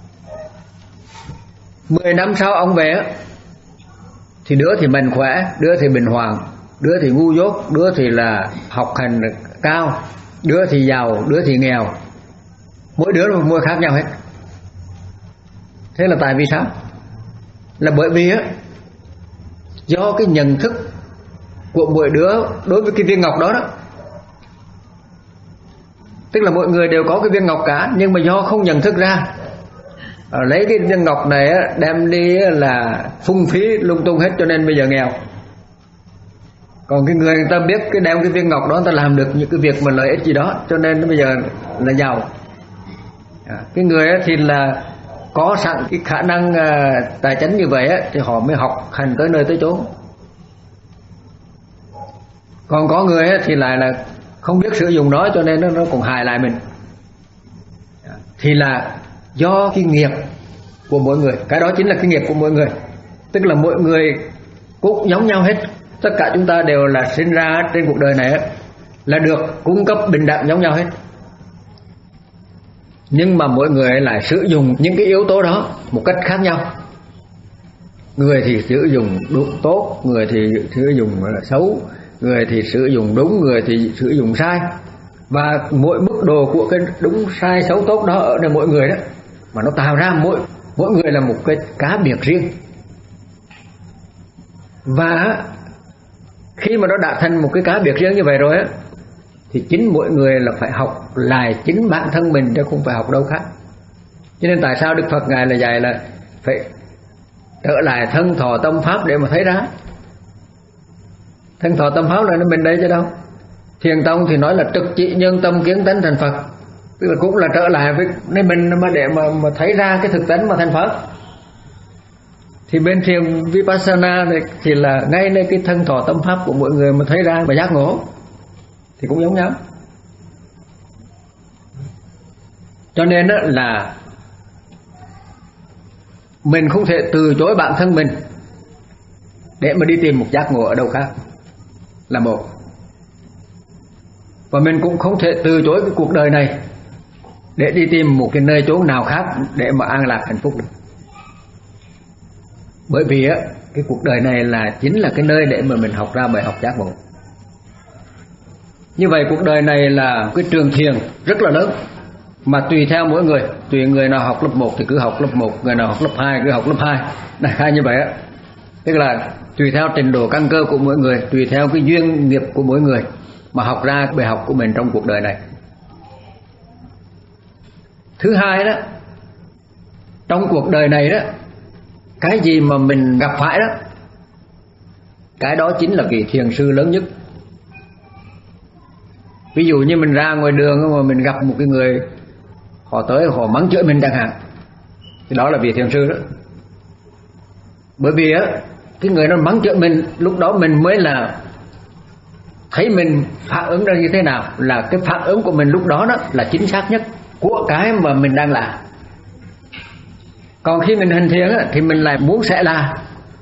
Mười năm sau ông về á thì đứa thì mạnh khỏe, đứa thì bình hoàng, đứa thì ngu dốt, đứa thì là học hành cao, đứa thì giàu, đứa thì nghèo. Mỗi đứa một môi khác nhau hết. Thế là tại vì sao? Là bởi vì á do cái nhận thức của mỗi đứa đối với cái viên ngọc đó đó. Tức là mọi người đều có cái viên ngọc cả, nhưng mà do không nhận thức ra, lấy cái viên ngọc này đem đi là phung phí lung tung hết cho nên bây giờ nghèo. Còn cái người người ta biết cái đem cái viên ngọc đó, người ta làm được những cái việc mà lợi ích gì đó, cho nên bây giờ là giàu. Cái người thì là có sẵn cái khả năng tài chính như vậy thì họ mới học hành tới nơi tới chốn. Còn có người thì lại là không biết sử dụng nó cho nên nó, nó cũng hại lại mình. Thì là do cái nghiệp của mỗi người. Cái đó chính là cái nghiệp của mỗi người. Tức là mỗi người cũng giống nhau hết. Tất cả chúng ta đều là sinh ra trên cuộc đời này là được cung cấp bình đẳng giống nhau hết. Nhưng mà mỗi người lại sử dụng những cái yếu tố đó một cách khác nhau. Người thì sử dụng đúng tốt, người thì sử dụng là xấu, người thì sử dụng đúng, người thì sử dụng sai. Và mỗi mức độ của cái đúng sai xấu tốt đó ở nơi mỗi người đó, mà nó tạo ra mỗi mỗi người là một cái cá biệt riêng. Và khi mà nó đã thành một cái cá biệt riêng như vậy rồi á, thì chính mỗi người là phải học lại chính bản thân mình chứ không phải học đâu khác. Cho nên tại sao Đức Phật Ngài là dạy là phải trở lại thân thọ tâm pháp để mà thấy ra. Thân thọ tâm pháp là nó mình đây chứ đâu. Thiền tông thì nói là trực trị nhân tâm kiến tánh thành Phật, tức là cũng là trở lại với nên mình mà để mà, mà thấy ra cái thực tánh mà thành Phật. Thì bên thiền Vipassana này thì là ngay nơi cái thân thọ tâm pháp của mỗi người mà thấy ra mà giác ngộ thì cũng giống nhau. Cho nên đó là mình không thể từ chối bản thân mình để mà đi tìm một giác ngộ ở đâu khác là một. Và mình cũng không thể từ chối cái cuộc đời này để đi tìm một cái nơi chốn nào khác để mà an lạc hạnh phúc được. Bởi vì á, cái cuộc đời này là chính là cái nơi để mà mình học ra bài học giác ngộ. Như vậy cuộc đời này là cái trường thiền rất là lớn, mà tùy theo mỗi người, tùy người nào học lớp một thì cứ học lớp một, người nào học lớp hai cứ học lớp hai, đại khái như vậy á. Tức là tùy theo trình độ căn cơ của mỗi người, tùy theo cái duyên nghiệp của mỗi người mà học ra bài học của mình trong cuộc đời này. Thứ hai đó, trong cuộc đời này đó, cái gì mà mình gặp phải đó, cái đó chính là vị thiền sư lớn nhất. Ví dụ như mình ra ngoài đường mà mình gặp một cái người, họ tới họ mắng chửi mình chẳng hạn, thì đó là vị thiền sư đó. Bởi vì á, cái người nó mắng chửi mình, lúc đó mình mới là thấy mình phản ứng ra như thế nào, là cái phản ứng của mình lúc đó đó là chính xác nhất của cái mà mình đang làm. Còn khi mình hành thiền á, thì mình lại muốn sẽ là.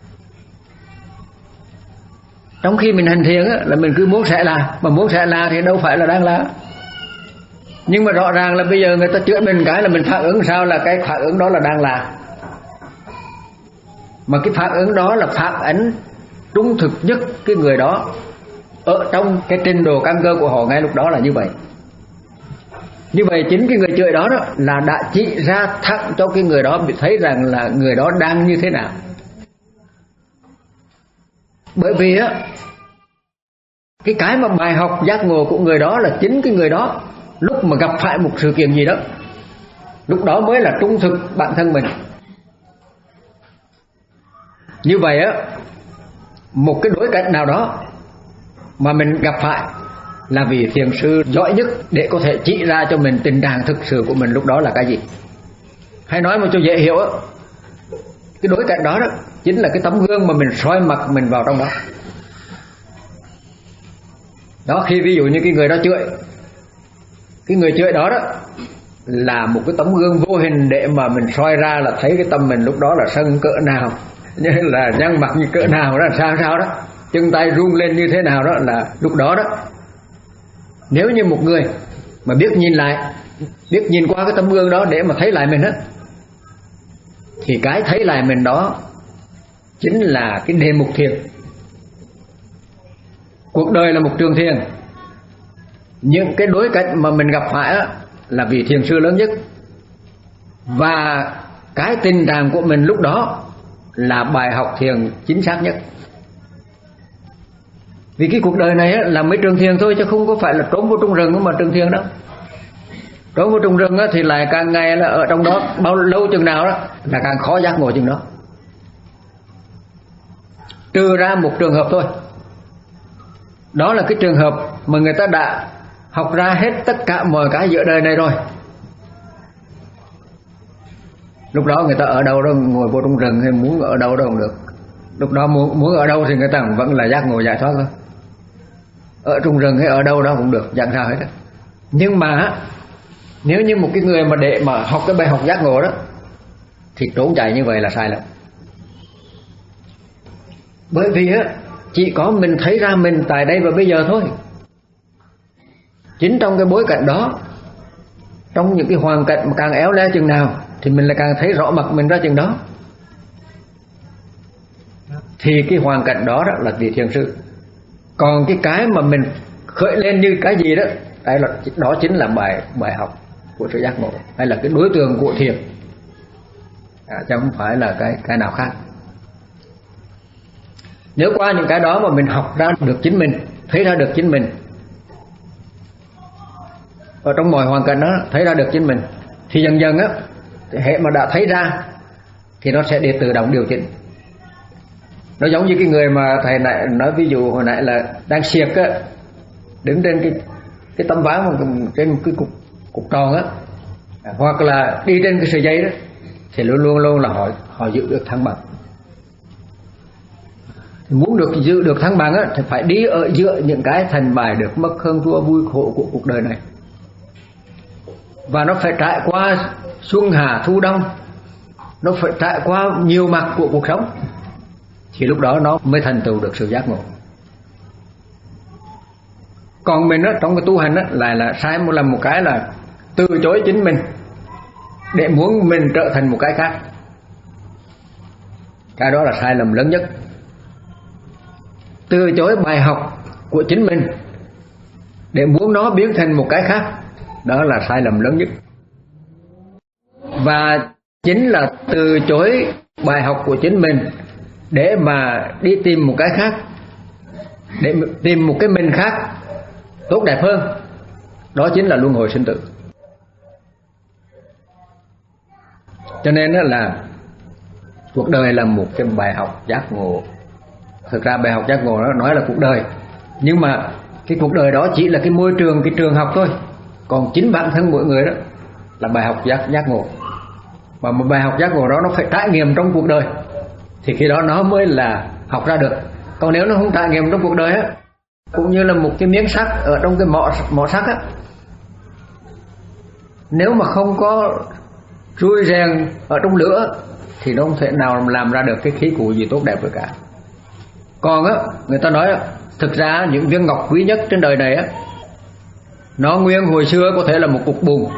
Trong khi mình hành thiền á, là mình cứ muốn sẽ là, mà muốn sẽ là thì đâu phải là đang là. Nhưng mà rõ ràng là bây giờ người ta chửi mình cái là mình phản ứng sao, là cái phản ứng đó là đang là. Mà cái phản ứng đó là phản ánh trung thực nhất cái người đó ở trong cái trình độ căn cơ của họ ngay lúc đó là như vậy. Như vậy chính cái người chửi đó, đó là đã chỉ ra thẳng cho cái người đó bị thấy rằng là người đó đang như thế nào. Bởi vì á, cái cái mà bài học giác ngộ của người đó là chính cái người đó lúc mà gặp phải một sự kiện gì đó, lúc đó mới là trung thực bản thân mình. Như vậy á, một cái đối cảnh nào đó mà mình gặp phải là vị thiền sư giỏi nhất để có thể chỉ ra cho mình tình trạng thực sự của mình lúc đó là cái gì. Hay nói một cho dễ hiểu á, cái đối cảnh đó đó chính là cái tấm gương mà mình soi mặt mình vào trong đó. Đó, khi ví dụ như cái người đó chửi, cái người chửi đó đó là một cái tấm gương vô hình để mà mình soi ra là thấy cái tâm mình lúc đó là sân cỡ nào, như là nhăn mặt như cỡ nào đó, sao sao đó, chân tay run lên như thế nào đó, là lúc đó đó. Nếu như một người mà biết nhìn lại, biết nhìn qua cái tấm gương đó để mà thấy lại mình á, thì cái thấy lại mình đó chính là cái đề mục thiền. Cuộc đời là một trường thiền. Những cái đối cảnh mà mình gặp phải á, là vị thiền sư lớn nhất. Và cái tình trạng của mình lúc đó là bài học thiền chính xác nhất. Vì cái cuộc đời này á, là mấy trường thiền thôi, chứ không có phải là trốn vô trong rừng mà trường thiền đâu. Trốn vô trong rừng á, thì lại càng ngày là ở trong đó bao lâu chừng nào đó là càng khó giác ngộ chừng đó. Trừ ra một trường hợp thôi, đó là cái trường hợp mà người ta đã học ra hết tất cả mọi cái giữa đời này rồi. Lúc đó người ta ở đâu đó, ngồi vô trong rừng hay muốn ở đâu đó cũng được. Lúc đó muốn, muốn ở đâu thì người ta vẫn là giác ngộ giải thoát thôi. Ở trong rừng hay ở đâu đó cũng được, chẳng sao hết. Nhưng mà nếu như một cái người mà để mà học cái bài học giác ngộ đó thì trốn chạy như vậy là sai lắm. Bởi vì á, chỉ có mình thấy ra mình tại đây và bây giờ thôi. Chính trong cái bối cảnh đó, trong những cái hoàn cảnh mà càng éo le chừng nào thì mình lại càng thấy rõ mặt mình ra chừng đó. Thì cái hoàn cảnh đó, đó là vị thiền sư. Còn cái cái mà mình khởi lên như cái gì đó, đây là, đó chính là bài bài học của sự giác ngộ, hay là cái đối tượng của thiền, à, chứ không phải là cái cái nào khác. Nếu qua những cái đó mà mình học ra được chính mình, thấy ra được chính mình, ở trong mọi hoàn cảnh đó thấy ra được chính mình, thì dần dần á, hệ mà đã thấy ra thì nó sẽ để tự động điều chỉnh. Nó giống như cái người mà thầy này nói ví dụ hồi nãy là đang xiếc á, đứng trên cái cái tấm ván trên một cái cục cục tròn á, hoặc là đi trên cái sợi dây đó, thì luôn luôn luôn là họ họ giữ được thăng bằng. Muốn được giữ được thăng bằng á, thì phải đi ở giữa những cái thành bài được mất hơn thua vui khổ của cuộc đời này, và nó phải trải qua xuân hạ thu đông, nó phải trải qua nhiều mặt của cuộc sống, thì lúc đó nó mới thành tựu được sự giác ngộ. Còn mình á, trong cái tu hành á, lại là sai một lần một cái là từ chối chính mình để muốn mình trở thành một cái khác. Cái đó là sai lầm lớn nhất. Từ chối bài học của chính mình để muốn nó biến thành một cái khác, đó là sai lầm lớn nhất. Và chính là từ chối bài học của chính mình để mà đi tìm một cái khác, để tìm một cái mình khác tốt đẹp hơn, đó chính là luân hồi sinh tử. Cho nên đó là cuộc đời là một cái bài học giác ngộ. Thực ra bài học giác ngộ nó nói là cuộc đời, nhưng mà cái cuộc đời đó chỉ là cái môi trường, cái trường học thôi. Còn chính bản thân mỗi người đó là bài học giác, giác ngộ. Và một bài học giác ngộ đó nó phải trải nghiệm trong cuộc đời, thì khi đó nó mới là học ra được. Còn nếu nó không trải nghiệm trong cuộc đời á, cũng như là một cái miếng sắt ở trong cái mỏ, mỏ sắt á, nếu mà không có trui rèn ở trong lửa thì nó không thể nào làm ra được cái khí cụ gì tốt đẹp được cả. Còn á, người ta nói á, thực ra những viên ngọc quý nhất trên đời này á, nó nguyên hồi xưa có thể là một cục bùn.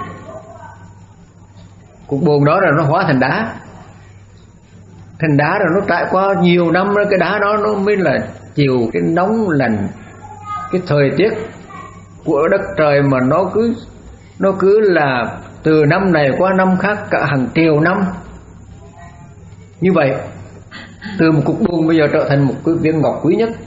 Cục bùn đó rồi nó hóa thành đá. Thành đá rồi nó trải qua nhiều năm rồi cái đá đó nó mới là chịu cái nóng lạnh, cái thời tiết của đất trời mà nó cứ nó cứ là từ năm này qua năm khác cả hàng triệu năm. Như vậy, từ một cục bùn bây giờ trở thành một cái viên ngọc quý nhất.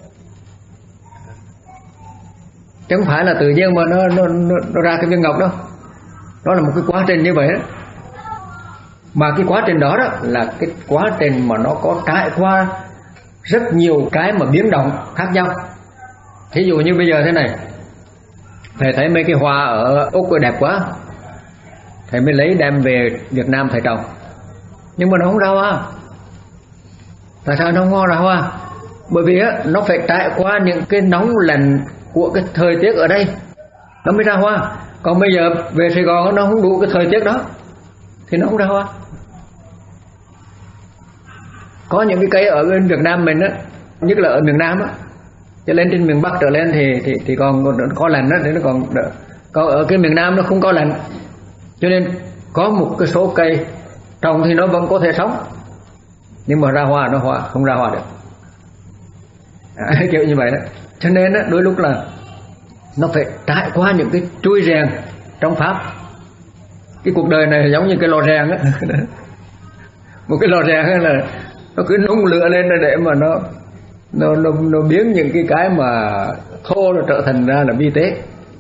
Chứ không phải là tự nhiên mà nó, nó, nó, nó ra cái viên ngọc đâu. Đó là một cái quá trình như vậy đó. Mà cái quá trình đó, đó là cái quá trình mà nó có trải qua rất nhiều cái mà biến động khác nhau. Thí dụ như bây giờ thế này, thầy thấy mấy cái hoa ở Úc đẹp quá, thầy mới lấy đem về Việt Nam thầy trồng. Nhưng mà nó không ra hoa. Tại sao nó không ngon ra hoa? Bởi vì á, nó phải trải qua những cái nóng lạnh của cái thời tiết ở đây nó mới ra hoa. Còn bây giờ về Sài Gòn nó không đủ cái thời tiết đó thì nó không ra hoa. Có những cái cây ở bên Việt Nam mình á, nhất là ở miền Nam á, cho lên trên miền Bắc trở lên thì thì thì còn có lạnh đó, thì nó còn đỡ. Còn ở cái miền Nam nó không có lạnh, cho nên có một cái số cây trồng thì nó vẫn có thể sống, nhưng mà ra hoa nó hoa không ra hoa được. À, kiểu như vậy đó. Cho nên đó, đôi lúc là nó phải trải qua những cái trui rèn trong pháp. Cái cuộc đời này giống như cái lò rèn á. Một cái lò rèn là nó cứ nung lửa lên để mà nó nó nó, nó biến những cái cái mà thô nó trở thành ra là vi tế.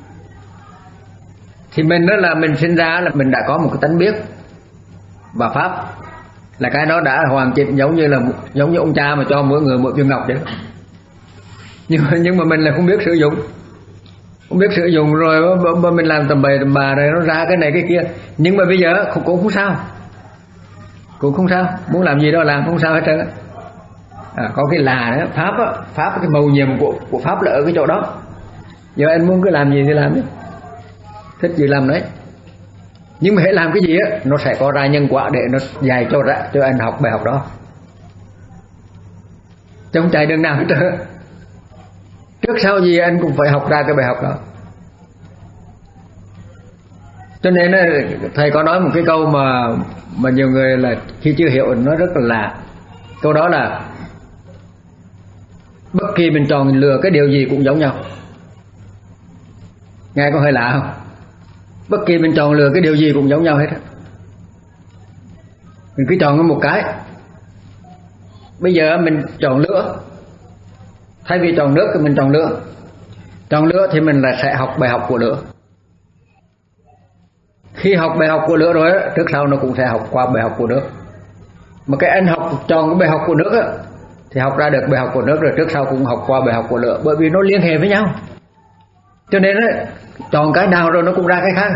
Thì mình đó là mình sinh ra là mình đã có một cái tánh biết và pháp, là cái đó đã hoàn chỉnh, giống như là giống như ông cha mà cho mỗi người một viên ngọc vậy. Nhưng mà, nhưng mà mình là không biết sử dụng, không biết sử dụng rồi mình làm tầm bậy tầm bạ rồi nó ra cái này cái kia. Nhưng mà bây giờ cũng, cũng không sao, cũng không sao, muốn làm gì đó làm không sao hết trơn á. À, có cái là đó, pháp á, pháp cái mầu nhiệm của của pháp là ở cái chỗ đó. Giờ anh muốn cứ làm gì thì làm đi, thích gì làm đấy. Nhưng mà hãy làm cái gì á, nó sẽ có ra nhân quả để nó dạy cho ra cho anh học bài học đó. Chứ không chạy đường nào hết trơn. Trước sau gì anh cũng phải học ra cái bài học đó. Cho nên thầy có nói một cái câu mà mà nhiều người là khi chưa hiểu nó rất là lạ. Câu đó là bất kỳ mình chọn lựa cái điều gì cũng giống nhau. Nghe có hơi lạ không? Bất kỳ mình chọn lựa cái điều gì cũng giống nhau hết. Mình cứ chọn một cái. Bây giờ mình chọn lửa, thay vì chọn nước thì mình chọn lửa. Chọn lửa thì mình là sẽ học bài học của lửa. Khi học bài học của lửa rồi á, trước sau nó cũng sẽ học qua bài học của nước. Mà cái anh học chọn cái bài học của nước á, thì học ra được bài học của nước rồi trước sau cũng học qua bài học của lửa, bởi vì nó liên hệ với nhau. Cho nên á, chọn cái nào rồi nó cũng ra cái khác.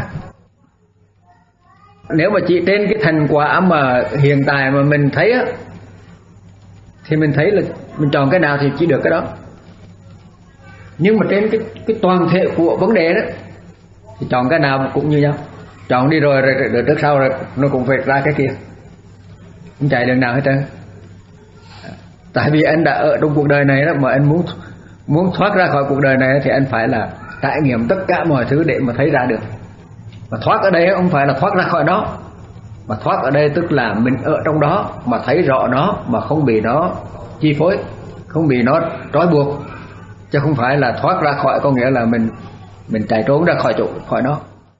Nếu mà chỉ trên cái thành quả mà hiện tại mà mình thấy á, thì mình thấy là mình chọn cái nào thì chỉ được cái đó. Nhưng mà trên cái cái toàn thể của vấn đề đó thì chọn cái nào cũng như nhau. Chọn đi rồi, rồi, rồi, rồi trước sau rồi nó cũng phải ra cái kia, không chạy đường nào hết trơn. Tại vì anh đã ở trong cuộc đời này đó, mà anh muốn muốn thoát ra khỏi cuộc đời này thì anh phải là trải nghiệm tất cả mọi thứ để mà thấy ra được. Mà thoát ở đây không phải là thoát ra khỏi nó, mà thoát ở đây tức là mình ở trong đó mà thấy rõ nó, mà không bị nó chi phối, không bị nó trói buộc, chứ không phải là thoát ra khỏi có nghĩa là mình mình chạy trốn ra khỏi chỗ khỏi nó.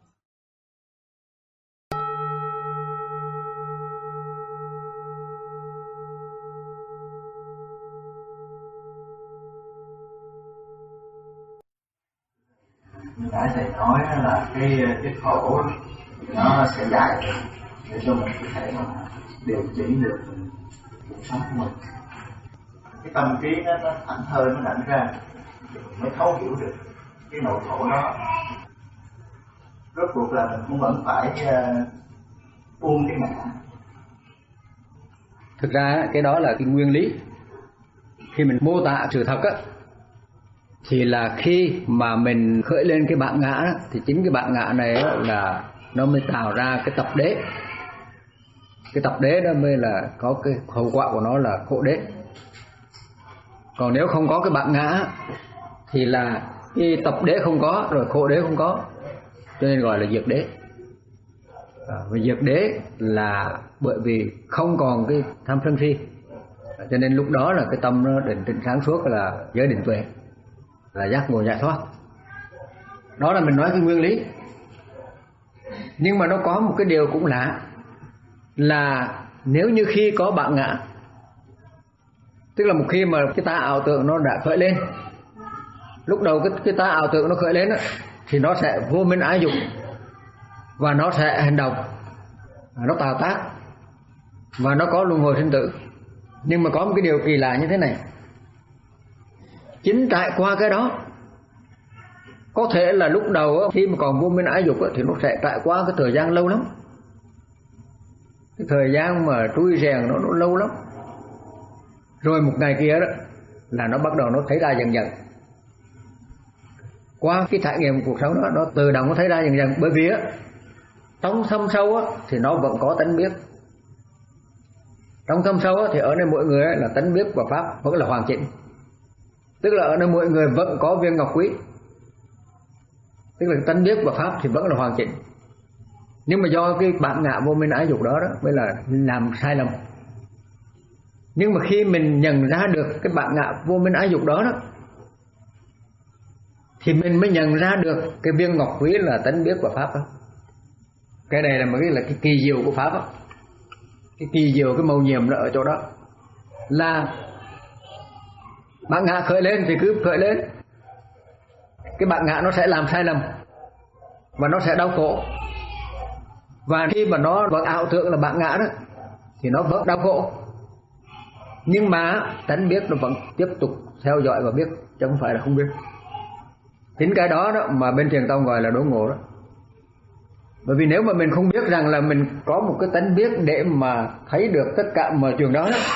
Nãy thầy nói là cái cái khổ nó sẽ dài để cho mình có thể mà điều chỉnh được cuộc sống của mình. Cái tâm trí nó nó thảnh thơi, nó đảnh ra mới thấu hiểu được cái nội khổ đó. Rốt cuộc là mình cũng vẫn phải uh, buông cái ngã. Thực ra cái đó là cái nguyên lý. Khi mình mô tả sự thật á, thì là khi mà mình khởi lên cái bản ngã đó, thì chính cái bản ngã này đó là nó mới tạo ra cái tập đế. Cái tập đế đó mới là có cái hậu quả của nó là khổ đế. Còn nếu không có cái bản ngã thì là cái tập đế không có, rồi khổ đế không có, cho nên gọi là diệt đế. Và diệt đế là bởi vì không còn cái tham sân si, cho nên lúc đó là cái tâm nó định tĩnh sáng suốt, là giới định tuệ, là giác ngộ giải thoát. Đó là mình nói cái nguyên lý. Nhưng mà nó có một cái điều cũng lạ, là nếu như khi có bản ngã, tức là một khi mà cái ta ảo tưởng nó đã khởi lên, lúc đầu cái, cái ta ảo tưởng nó khởi lên đó, thì nó sẽ vô minh ái dục, và nó sẽ hành động, nó tạo tác, và nó có luân hồi sinh tử. Nhưng mà có một cái điều kỳ lạ như thế này, chính trải qua cái đó, có thể là lúc đầu khi mà còn vô minh ái dục thì nó sẽ trải qua cái thời gian lâu lắm, cái thời gian mà trui rèn nó, nó lâu lắm. Rồi một ngày kia đó là nó bắt đầu nó thấy ra dần dần. Qua cái trải nghiệm cuộc sống đó, nó tự động nó thấy ra dần dần. Bởi vì á, trong thâm sâu á, thì nó vẫn có tánh biết. Trong thâm sâu á, thì ở nơi mỗi người á, là tánh biết và pháp vẫn là hoàn chỉnh. Tức là ở nơi mỗi người vẫn có viên ngọc quý, tức là tánh biết và pháp thì vẫn là hoàn chỉnh. Nhưng mà do cái bản ngã vô minh ái dục đó đó mới là làm sai lầm. Nhưng mà khi mình nhận ra được cái bản ngã vô minh ái dục đó đó, thì mình mới nhận ra được cái viên ngọc quý là tánh biết và pháp đó. Cái này là một cái là cái kỳ diệu của pháp đó. Cái kỳ diệu, cái mầu nhiệm nó ở chỗ đó, là bản ngã khởi lên thì cứ khởi lên, cái bản ngã nó sẽ làm sai lầm và nó sẽ đau khổ. Và khi mà nó vẫn ảo tưởng là bản ngã đó thì nó vẫn đau khổ, nhưng mà tánh biết nó vẫn tiếp tục theo dõi và biết, chứ không phải là không biết. Chính cái đó đó mà bên Thiền Tông gọi là đốn ngộ đó. Bởi vì nếu mà mình không biết rằng là mình có một cái tánh biết để mà thấy được tất cả mọi chuyện đó, đó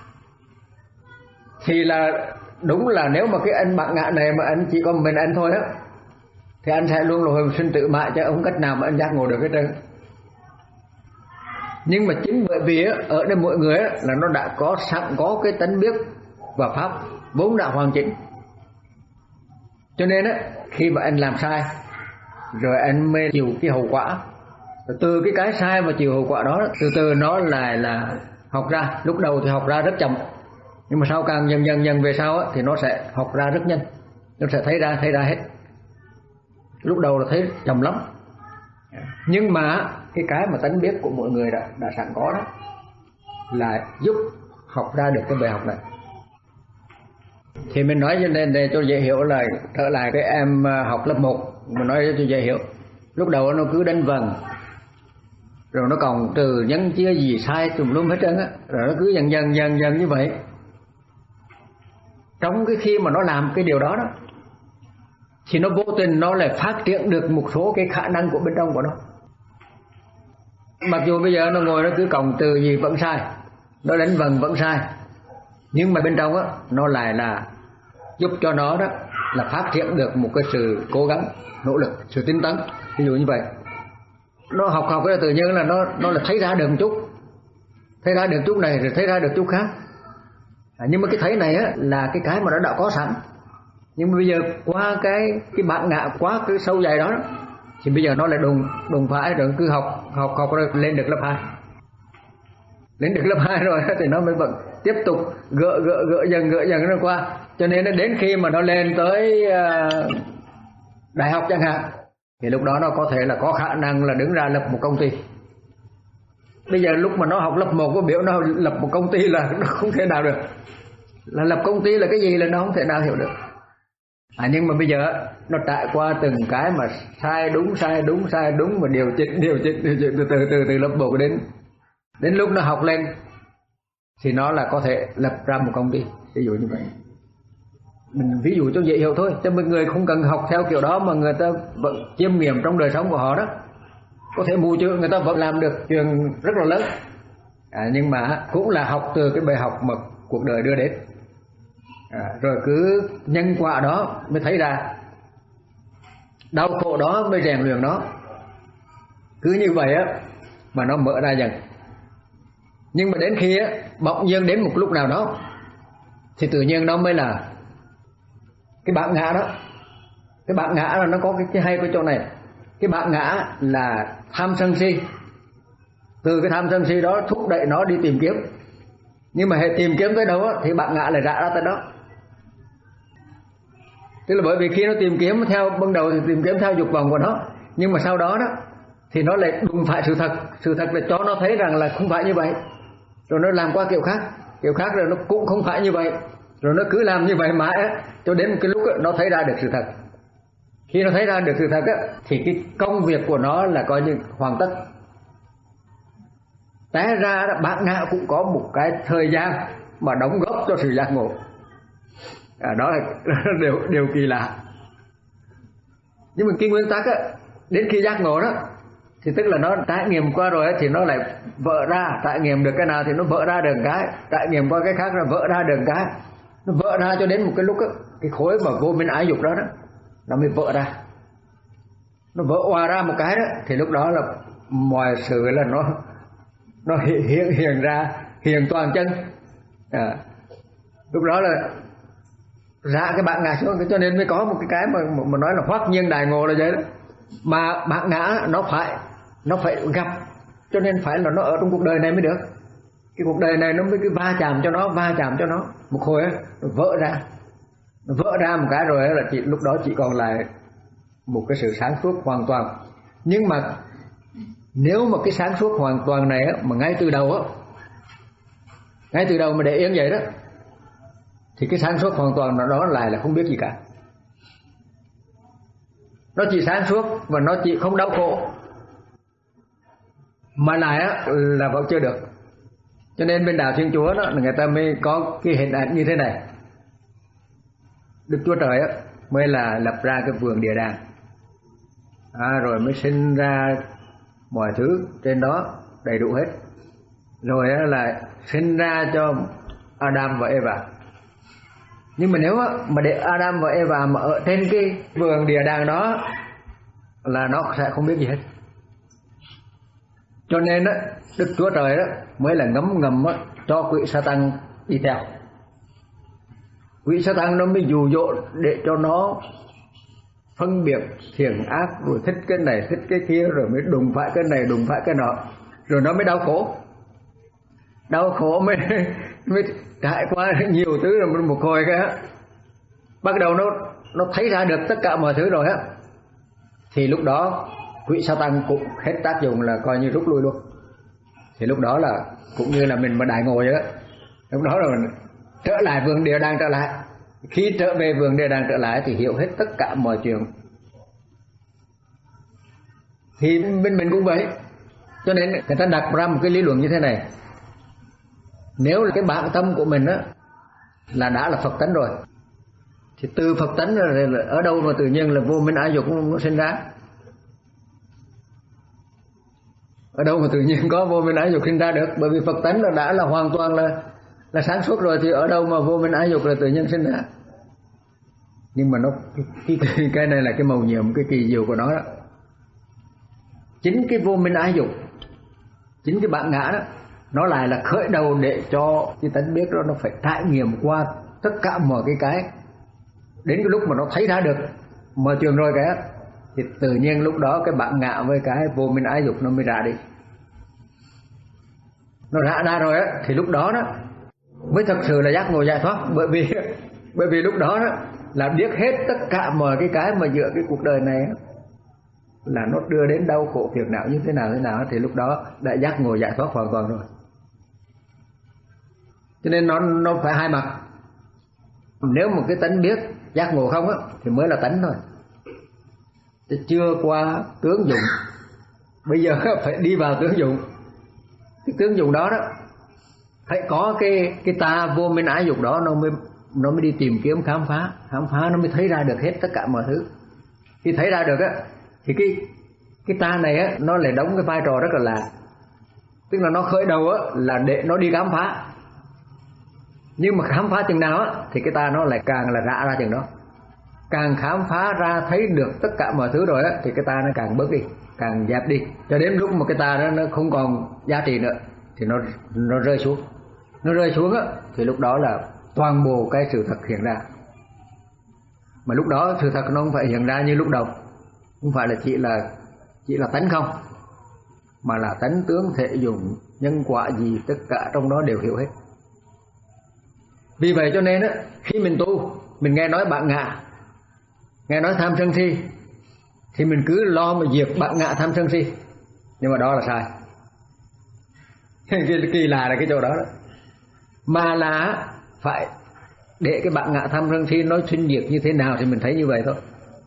thì là đúng là nếu mà cái anh bản ngã này mà anh chỉ có mình anh thôi á, thì anh sẽ luôn luân hồi sinh tử mãi, chứ không cách nào mà anh giác ngộ được hết trơn. Nhưng mà chính bởi vì á, ở đây mọi người á, là nó đã có sẵn có cái tánh biết và pháp vốn đã hoàn chỉnh, cho nên á, khi mà anh làm sai rồi anh mới chịu cái hậu quả. Rồi từ cái cái sai mà chịu hậu quả đó, từ từ nó lại là học ra. Lúc đầu thì học ra rất chậm, nhưng mà sau càng dần dần dần về sau á, thì nó sẽ học ra rất nhanh, nó sẽ thấy ra thấy ra hết. Lúc đầu là thấy chậm lắm, nhưng mà cái cái mà tánh biết của mọi người đã, đã sẵn có đó là giúp học ra được cái bài học này. Thì mình nói cho nên để cho dễ hiểu là trở lại cái em học lớp một, mình nói cho dễ hiểu. Lúc đầu nó cứ đánh vần, rồi nó còn từ nhân chia gì sai tùm lum hết trơn á, rồi nó cứ dần dần dần dần như vậy. Trong cái khi mà nó làm cái điều đó đó, thì nó vô tình nó lại phát triển được một số cái khả năng của bên trong của nó. Mặc dù bây giờ nó ngồi nó cứ còng từ gì vẫn sai, nó đánh vần vẫn sai, nhưng mà bên trong á, nó lại là giúp cho nó đó là phát triển được một cái sự cố gắng, nỗ lực, sự tinh tấn. Ví dụ như vậy, nó học học cái tự nhiên là nó nó là thấy ra được một chút, thấy ra được chút này rồi thấy ra được chút khác. À, nhưng mà cái thấy này á là cái cái mà nó đã có sẵn, nhưng mà bây giờ qua cái cái bản ngã quá cái sâu dày đó, Thì bây giờ nó lại đùng đùng phải rồi cứ học học học rồi lên được lớp hai, lên được lớp hai rồi thì nó mới vẫn tiếp tục gỡ gỡ gỡ dần gỡ dần nó qua. Cho nên đến khi mà nó lên tới uh, đại học chẳng hạn thì lúc đó nó có thể là có khả năng là đứng ra lập một công ty. Bây giờ lúc mà nó học lớp một có biểu nó lập một công ty là nó không thể nào được, là lập công ty là cái gì là nó không thể nào hiểu được. À, nhưng mà bây giờ nó trải qua từng cái mà sai đúng sai đúng sai đúng mà điều chỉnh điều chỉnh, điều chỉnh từ từ từ từ lớp một đến đến lúc nó học lên thì nó là có thể lập ra một công ty, ví dụ như vậy. Mình ví dụ cho dễ hiểu thôi, cho mọi người không cần học theo kiểu đó mà người ta vẫn chiêm nghiệm trong đời sống của họ đó. Có thể mù chữ người ta vẫn làm được chuyện rất là lớn. À, nhưng mà cũng là học từ cái bài học mà cuộc đời đưa đến. À, rồi cứ nhân quả đó mới thấy ra, đau khổ đó mới rèn luyện nó. Cứ như vậy á mà nó mở ra dần. Nhưng mà đến khi á bỗng nhiên đến một lúc nào đó thì tự nhiên nó mới là cái bản ngã đó. Cái bản ngã là nó có cái, cái hay cái chỗ này. Cái bản ngã là tham sân si. Từ cái tham sân si đó thúc đẩy nó đi tìm kiếm. Nhưng mà hệ tìm kiếm tới đâu á thì bản ngã lại rã ra tới đó. Tức là bởi vì khi nó tìm kiếm theo ban đầu thì tìm kiếm theo dục vọng của nó, nhưng mà sau đó đó thì nó lại đụng phải sự thật. Sự thật là cho nó thấy rằng là không phải như vậy, rồi nó làm qua kiểu khác, kiểu khác rồi nó cũng không phải như vậy, rồi nó cứ làm như vậy mãi á, cho đến một cái lúc á, nó thấy ra được sự thật. Khi nó thấy ra được sự thật á, thì cái công việc của nó là coi như hoàn tất. Té ra bản ngã cũng có một cái thời gian mà đóng góp cho sự giác ngộ. À, đó là điều, điều kỳ lạ. Nhưng mà cái nguyên tắc á, đến khi giác ngộ đó thì tức là nó trải nghiệm qua rồi ấy, thì nó lại vỡ ra. Trải nghiệm được cái nào thì nó vỡ ra được cái, trải nghiệm qua cái khác là vỡ ra được cái. Nó vỡ ra cho đến một cái lúc á, cái khối mà vô minh ái dục đó đó nó mới vỡ ra. Nó vỡ hòa ra một cái đó thì lúc đó là mọi sự là nó nó hiện hiện ra, hiện toàn chân. À, lúc đó là ra cái bản ngã xuống. Cho nên mới có một cái cái mà mà nói là hoắc nhiên đại ngộ là vậy đó. Mà bản ngã nó phải nó phải gặp, cho nên phải là nó ở trong cuộc đời này mới được. Cái cuộc đời này nó mới cứ va chạm cho nó, va chạm cho nó một hồi á, nó vỡ ra. Nó vỡ ra một cái rồi là chỉ lúc đó chỉ còn lại một cái sự sáng suốt hoàn toàn. Nhưng mà nếu mà cái sáng suốt hoàn toàn này á, mà ngay từ đầu á, ngay từ đầu mà để yên vậy đó, thì cái sáng suốt hoàn toàn nó đó lại là không biết gì cả. Nó chỉ sáng suốt và nó chỉ không đau khổ, mà lại á là vẫn chưa được. Cho nên bên đạo Thiên Chúa đó người ta mới có cái hình ảnh như thế này. Đức Chúa Trời á mới là lập ra cái vườn địa đàng, à, rồi mới sinh ra mọi thứ trên đó đầy đủ hết. Rồi á là sinh ra cho Adam và Eva. Nhưng mà nếu á, mà để Adam và Eva mà ở trên cái vườn địa đàng đó là nó sẽ không biết gì hết. Cho nên á, Đức Chúa Trời đó mới là ngấm ngầm á, cho quỷ Satan đi theo. Quỷ Satan nó mới dụ dỗ để cho nó phân biệt thiện ác, rồi thích cái này thích cái kia, rồi mới đụng phải cái này đụng phải cái nọ, rồi nó mới đau khổ. Đau khổ mới mới trải qua nhiều thứ, rồi một hồi cái bắt đầu nó nó thấy ra được tất cả mọi thứ rồi á, thì lúc đó quỷ Satan cũng hết tác dụng, là coi như rút lui luôn. Thì lúc đó là cũng như là mình mà đại ngộ vậy đó. Lúc đó là mình trở lại vườn địa đàng trở lại. Khi trở về vườn địa đàng trở lại thì hiểu hết tất cả mọi chuyện. Thì bên mình cũng vậy. Cho nên người ta đặt ra một cái lý luận như thế này. Nếu là cái bản tâm của mình á là đã là Phật tánh rồi, thì từ Phật tánh là ở đâu mà tự nhiên là vô minh ái dục nó sinh ra? Ở đâu mà tự nhiên có vô minh ái dục sinh ra được? Bởi vì Phật tánh là đã là hoàn toàn là là sáng suốt rồi, thì ở đâu mà vô minh ái dục là tự nhiên sinh ra? Nhưng mà nó cái, cái, cái này là cái mầu nhiệm, cái kỳ diệu của nó đó. Chính cái vô minh ái dục, chính cái bản ngã đó, nó lại là khởi đầu để cho cái tánh biết đó nó phải trải nghiệm qua tất cả mọi cái cái, đến cái lúc mà nó thấy ra được mọi chuyện rồi cái thì tự nhiên lúc đó cái bản ngã với cái vô minh ái dục nó mới ra đi. Nó ra ra rồi á thì lúc đó đó mới thật sự là giác ngộ giải thoát. Bởi vì bởi vì lúc đó đó là biết hết tất cả mọi cái cái mà giữa cái cuộc đời này á, là nó đưa đến đau khổ phiền não như thế nào thế nào, thì lúc đó đã giác ngộ giải thoát hoàn toàn rồi. Cho nên nó nó phải hai mặt. Nếu một cái tánh biết giác ngộ không á thì mới là tánh thôi, thì chưa qua tướng dụng. Bây giờ phải đi vào tướng dụng. Cái tướng dụng đó đó phải có cái cái ta vô minh ái dục đó, nó mới nó mới đi tìm kiếm khám phá, khám phá nó mới thấy ra được hết tất cả mọi thứ. Khi thấy ra được á thì cái cái ta này á nó lại đóng cái vai trò rất là lạ. Tức là nó khởi đầu á là để nó đi khám phá, nhưng mà khám phá chừng nào á thì cái ta nó lại càng là rã ra chừng đó. Càng khám phá ra thấy được tất cả mọi thứ rồi á thì cái ta nó càng bớt đi, càng dẹp đi, cho đến lúc mà cái ta đó nó không còn giá trị nữa thì nó nó rơi xuống. Nó rơi xuống á thì lúc đó là toàn bộ cái sự thật hiện ra. Mà lúc đó sự thật nó không phải hiện ra như lúc đầu, không phải là chỉ là chỉ là tánh không, mà là tánh tướng thể dụng nhân quả gì tất cả trong đó đều hiểu hết. Vì vậy cho nên á khi mình tu, mình nghe nói bản ngã, nghe nói tham sân si, thì mình cứ lo mà diệt bản ngã tham sân si, nhưng mà đó là sai. Cái kỳ lạ là cái chỗ đó đó, mà là phải để cái bản ngã tham sân si nó sinh diệt như thế nào thì mình thấy như vậy thôi.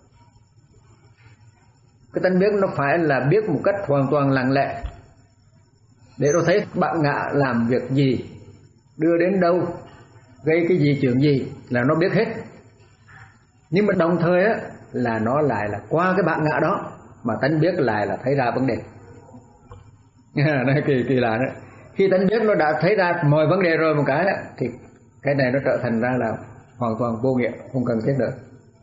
Cái tánh biết nó phải là biết một cách hoàn toàn lặng lẽ, để nó thấy bản ngã làm việc gì, đưa đến đâu, gây cái gì chuyện gì là nó biết hết. Nhưng mà đồng thời á là nó lại là qua cái bản ngã đó mà tánh biết lại là thấy ra vấn đề. Này kỳ kỳ lạ đó. Khi tánh biết nó đã thấy ra mọi vấn đề rồi một cái á, thì cái này nó trở thành ra là hoàn toàn vô nghĩa, không cần thiết nữa.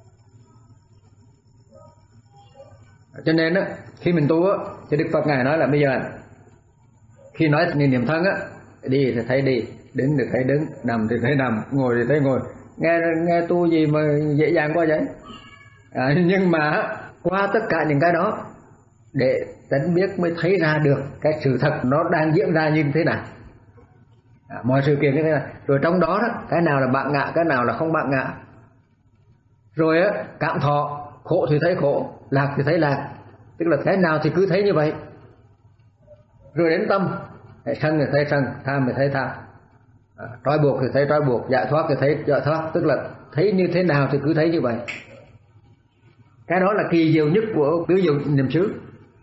Cho nên á khi mình tu á thì Đức Phật ngài nói là bây giờ khi nói niệm thân á, đi thì thấy đi, đứng thì thấy đứng, nằm thì thấy nằm, ngồi thì thấy ngồi. Nghe nghe tu gì mà dễ dàng quá vậy? À, nhưng mà qua tất cả những cái đó để tánh biết mới thấy ra được cái sự thật nó đang diễn ra như thế nào. À, mọi sự kiện như thế nào. Rồi trong đó đó cái nào là bạn ngã, cái nào là không bạn ngã. Rồi á cảm thọ, khổ thì thấy khổ, lạc thì thấy lạc, tức là cái nào thì cứ thấy như vậy. Rồi đến tâm, sân thì thấy sân, tham thì thấy tham, à, trói buộc thì thấy trói buộc, giải thoát thì thấy giải thoát, tức là thấy như thế nào thì cứ thấy như vậy. Cái đó là kỳ diệu nhất của tứ dụng niệm xứ.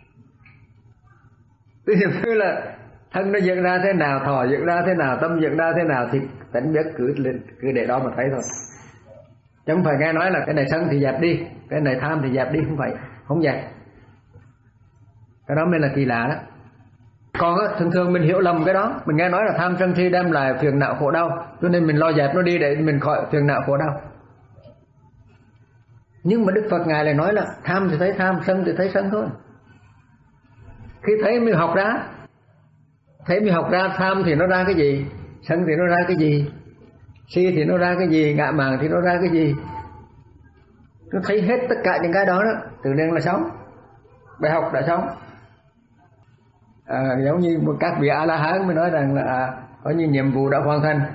Tứ niệm xứ là thân nó diễn ra thế nào, thọ diễn ra thế nào, tâm diễn ra thế nào thì tánh biết cứ cứ để đó mà thấy thôi. Chứ không phải nghe nói là cái này sân thì dẹp đi, cái này tham thì dẹp đi, không phải, không dẹp. Cái đó mới là kỳ lạ đó. Còn á, thường thường mình hiểu lầm cái đó, mình nghe nói là tham sân si đem lại phiền não khổ đau, cho nên mình lo dẹp nó đi để mình khỏi phiền não khổ đau. Nhưng mà Đức Phật ngài lại nói là tham thì thấy tham, sân thì thấy sân thôi. Khi thấy mới học ra, thấy mới học ra tham thì nó ra cái gì, sân thì nó ra cái gì, si thì nó ra cái gì, ngạ mạn thì nó ra cái gì. Nó thấy hết tất cả những cái đó đó, tự nhiên là sống. Bài học đã sống. À, giống như các vị A La Hán mới nói rằng là à, có những nhiệm vụ đã hoàn thành.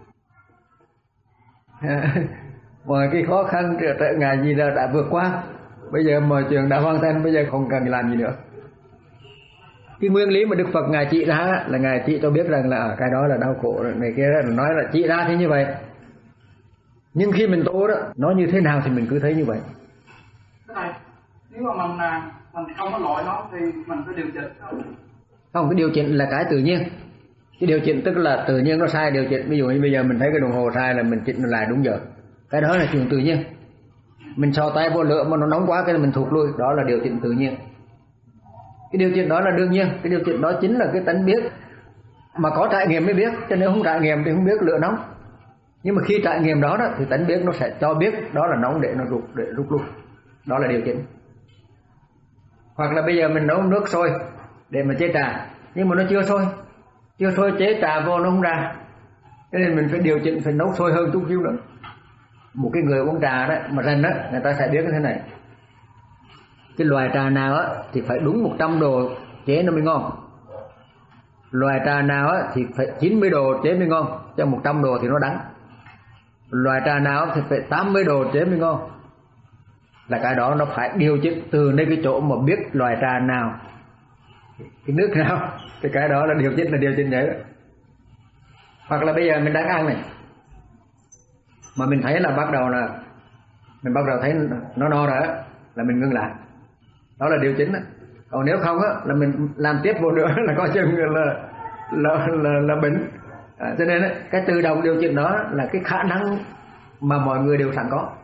À, mọi cái khó khăn trở ngại gì là đã vượt qua, bây giờ mọi chuyện đã hoàn thành, bây giờ không cần làm gì nữa. Cái nguyên lý mà Đức Phật ngài chỉ ra là ngài chỉ cho biết rằng là à, cái đó là đau khổ này kia đó, nói là chỉ ra thế như vậy. Nhưng khi mình tu đó, nó như thế nào thì mình cứ thấy như vậy. Cái này nếu mà mình mình không có loại nó thì mình phải điều chỉnh không? Không, cái điều chỉnh là cái tự nhiên. Cái điều chỉnh tức là tự nhiên nó sai điều chỉnh. Ví dụ như bây giờ mình thấy cái đồng hồ sai là mình chỉnh lại đúng giờ. Cái đó là chuyện tự nhiên. Mình sò tay vô lửa mà nó nóng quá cái là mình thụt lui, đó là điều chỉnh tự nhiên. Cái điều chỉnh đó là đương nhiên, cái điều chỉnh đó chính là cái tánh biết mà có trải nghiệm mới biết, cho nên không trải nghiệm thì không biết lửa nóng. Nhưng mà khi trải nghiệm đó, đó thì tánh biết nó sẽ cho biết đó là nóng để nó rút để rút lui. Đó là điều chỉnh. Hoặc là bây giờ mình nấu nước sôi để mà chế trà, nhưng mà nó chưa sôi, chưa sôi chế trà vô nó không ra, cho nên mình phải điều chỉnh, phải nấu sôi hơn chút xíu nữa. Một cái người uống trà đó mà rành đó, người ta sẽ biết cái thế này. cái loại trà nào á thì phải đúng một trăm độ chế nó mới ngon, loại trà nào á thì phải chín mươi độ chế mới ngon, cho một trăm độ thì nó đắng, loại trà nào thì phải tám mươi độ chế mới ngon. Là cái đó nó phải điều chỉnh từ nơi cái chỗ mà biết loại trà nào, cái nước nào, thì cái đó là điều chỉnh là điều chỉnh vậy đó. Hoặc là bây giờ mình đang ăn này mà mình thấy là bắt đầu là mình bắt đầu thấy nó no rồi á, là mình ngưng lại, đó là điều chỉnh đó. Còn nếu không á là mình làm tiếp vô nữa là coi chừng là là là, là, là bệnh. À, cho nên á, cái tự động điều chỉnh đó là cái khả năng mà mọi người đều sẵn có.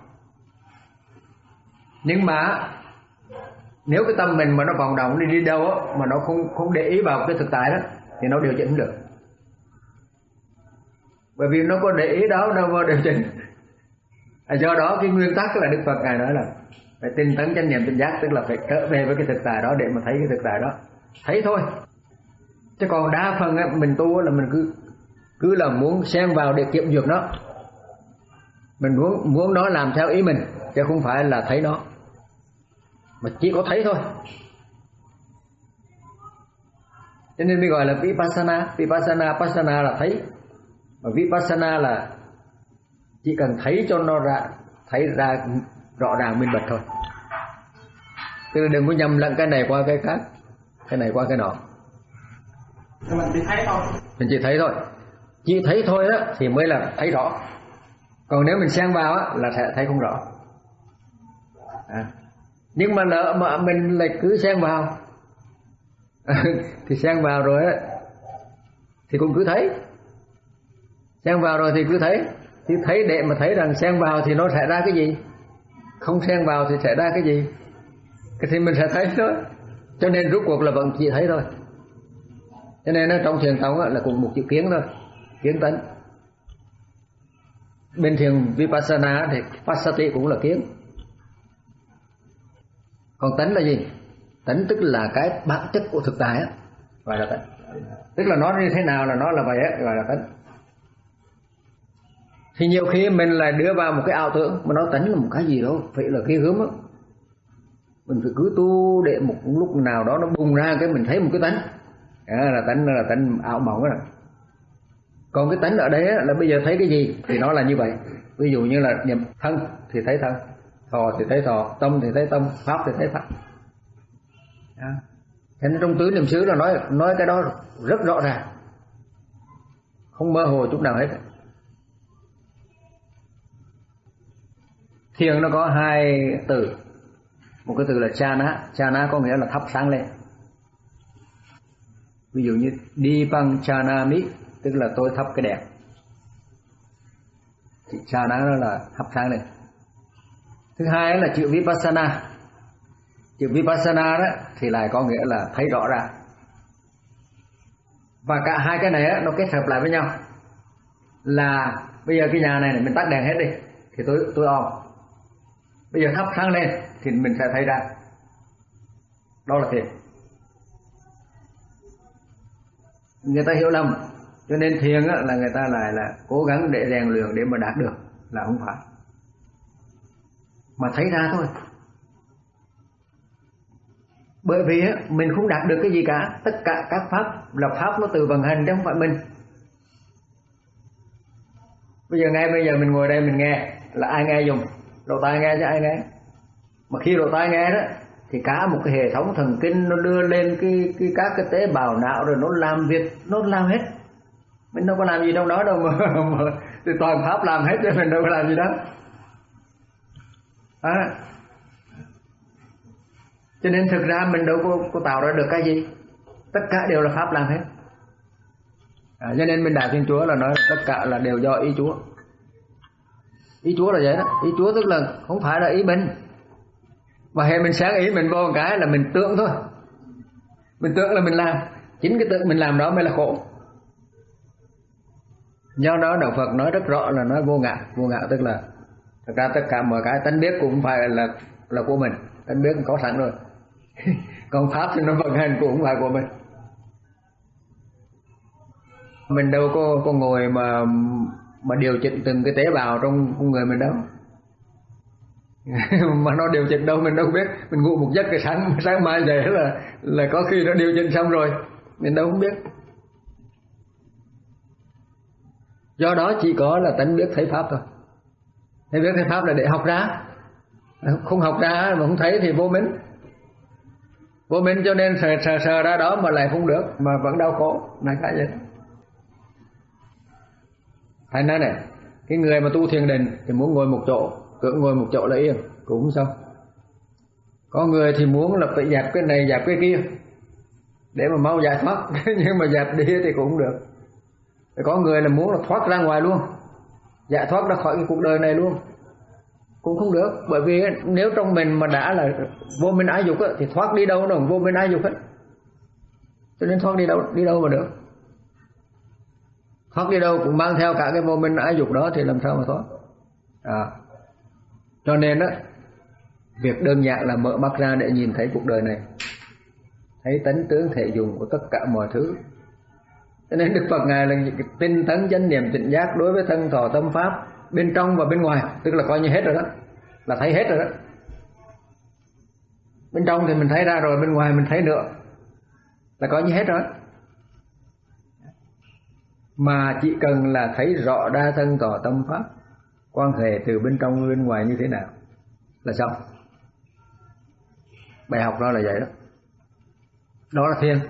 Nhưng mà nếu cái tâm mình mà nó vọng động đi đi đâu á, mà nó không không để ý vào cái thực tại đó thì nó điều chỉnh không được, bởi vì nó có để ý đó đâu mà điều chỉnh. À, do đó cái nguyên tắc là Đức Phật ngài nói là phải tinh tấn chánh niệm tỉnh giác, tức là phải trở về với cái thực tại đó để mà thấy cái thực tại đó, thấy thôi. Chứ còn đa phần á, mình tu là mình cứ cứ là muốn xen vào để kiểm duyệt nó, mình muốn muốn nó làm theo ý mình chứ không phải là thấy nó, mà chỉ có thấy thôi. Cho nên mới gọi là Vipassana. Vipassana, Passana là thấy, mà Vipassana là chỉ cần thấy cho nó ra, thấy ra rõ ràng minh bạch thôi. Tức là đừng có nhầm lẫn cái này qua cái khác, cái này qua cái nọ. Mình chỉ thấy thôi. Mình chỉ thấy thôi. Chỉ thấy thôi đó thì mới là thấy rõ. Còn nếu mình xen vào á là sẽ thấy không rõ. À. Nhưng mà lỡ mà mình lại cứ xen vào thì xen vào rồi á thì cũng cứ thấy. Xen vào rồi thì cứ thấy. Thì thấy để mà thấy rằng xen vào thì nó sẽ ra cái gì, không xen vào thì sẽ ra cái gì, cái thì mình sẽ thấy thôi. Cho nên rốt cuộc là vẫn chỉ thấy thôi. Cho nên nó trong thiền tông là cũng một chữ kiến thôi, kiến tấn. Bên thiền Vipassana thì Passati cũng là kiến. Còn tấn là gì? Tấn tức là cái bản chất của thực tại á, gọi là tấn. Tức là nó như thế nào là nó là vậy á, gọi là tấn. Thì nhiều khi mình lại đưa vào một cái ảo tưởng mà nó tấn là một cái gì đó phải là ghê gớm á. Mình phải cứ tu để một lúc nào đó nó bùng ra cái mình thấy một cái tấn. À, là tấn là tấn ảo mộng đó. Còn cái tấn ở đây là bây giờ thấy cái gì thì nó là như vậy. Ví dụ như là niệm thân thì thấy thân, thọ thì thấy thọ, tâm thì thấy tâm, pháp thì thấy pháp. À. Thế nên trong tứ niệm xứ là nói nói cái đó rất rõ ràng, không mơ hồ chút nào hết. Thiền nó có hai từ, một cái từ là chana, chana có nghĩa là thắp sáng lên. Ví dụ như Dipang Chanami, tức là tôi thắp cái đèn. Thì chana đó là thắp sáng lên. Thứ hai là chữ Vipassana. Chữ Vipassana đó thì lại có nghĩa là thấy rõ ràng. Và cả hai cái này nó kết hợp lại với nhau. Là bây giờ cái nhà này, này mình tắt đèn hết đi thì tôi tôi on. Bây giờ thắp sáng lên thì mình sẽ thấy ra. Đó là thiền. Người ta hiểu lầm, cho nên thiền á, là người ta lại là cố gắng để rèn luyện để mà đạt được, là không phải, mà thấy ra thôi. Bởi vì á, mình không đạt được cái gì cả, tất cả các pháp là pháp nó tự vận hành chứ không phải mình. Bây giờ ngay bây giờ mình ngồi đây mình nghe là ai nghe dùng, lỗ tai nghe chứ ai nghe. Mà khi lỗ tai nghe đó thì cả một cái hệ thống thần kinh nó đưa lên cái, cái các cái tế bào não rồi nó làm việc, nó làm hết. Mình đâu có làm gì trong đó đâu mà, mà thì toàn pháp làm hết chứ mình đâu có làm gì đó. À. Cho nên thực ra mình đâu có, có tạo ra được cái gì, tất cả đều là pháp làm hết. À, cho nên bên Đại Thiên Chúa là nói là tất cả là đều do ý Chúa. Ý Chúa là vậy đó. Ý Chúa tức là không phải là ý mình. Mà hệ mình sáng ý mình vô một cái là mình tưởng thôi. Mình tưởng là mình làm. Chính cái tưởng mình làm đó mới là khổ. Do đó Đạo Phật nói rất rõ là nói vô ngã. Vô ngã tức là thật ra tất cả mọi cái tánh biết cũng không phải là là của mình. Tánh biết có sẵn rồi. Còn pháp thì nó vận hành cũng không phải của mình. Mình đâu có, có ngồi mà mà điều chỉnh từng cái tế bào trong con người mình đâu. Mà nó điều chỉnh đâu mình đâu biết. Mình ngủ một giấc cái sáng sáng mai dậy là là có khi nó điều chỉnh xong rồi, mình đâu không biết. Do đó chỉ có là tánh biết thấy pháp thôi. Thấy biết thấy pháp là để học ra, không học ra mà không thấy thì vô minh. Vô minh cho nên sờ sờ sờ ra đó mà lại không được, mà vẫn đau khổ là cái gì. Thành ra này, cái người mà tu thiền định thì muốn ngồi một chỗ, cứ ngồi một chỗ là yên cũng không sao. Có người thì muốn là phải dẹp cái này dẹp cái kia để mà mau giải thoát, nhưng mà dẹp đi thì cũng không được. Có người là muốn là thoát ra ngoài luôn, giải thoát ra khỏi cái cuộc đời này luôn, cũng không được. Bởi vì nếu trong mình mà đã là vô minh ái dục á, thì thoát đi đâu đâu vô minh ái dục hết. Cho nên thoát đi đâu đi đâu mà được. Thoát đi đâu cũng mang theo cả cái vô minh ái dục đó thì làm sao mà thoát. À. Cho nên á, việc đơn giản là mở mắt ra để nhìn thấy cuộc đời này, thấy tánh tướng thể dùng của tất cả mọi thứ. Cho nên Đức Phật Ngài là tinh tấn chánh niệm tỉnh giác đối với thân thọ tâm pháp bên trong và bên ngoài, tức là coi như hết rồi đó, là thấy hết rồi đó. Bên trong thì mình thấy ra rồi, bên ngoài mình thấy nữa, là coi như hết rồi. Mà chỉ cần là thấy rõ đa thân thọ tâm pháp, quan hệ từ bên trong bên ngoài như thế nào là xong. Bài học đó là vậy đó. Đó là thiền.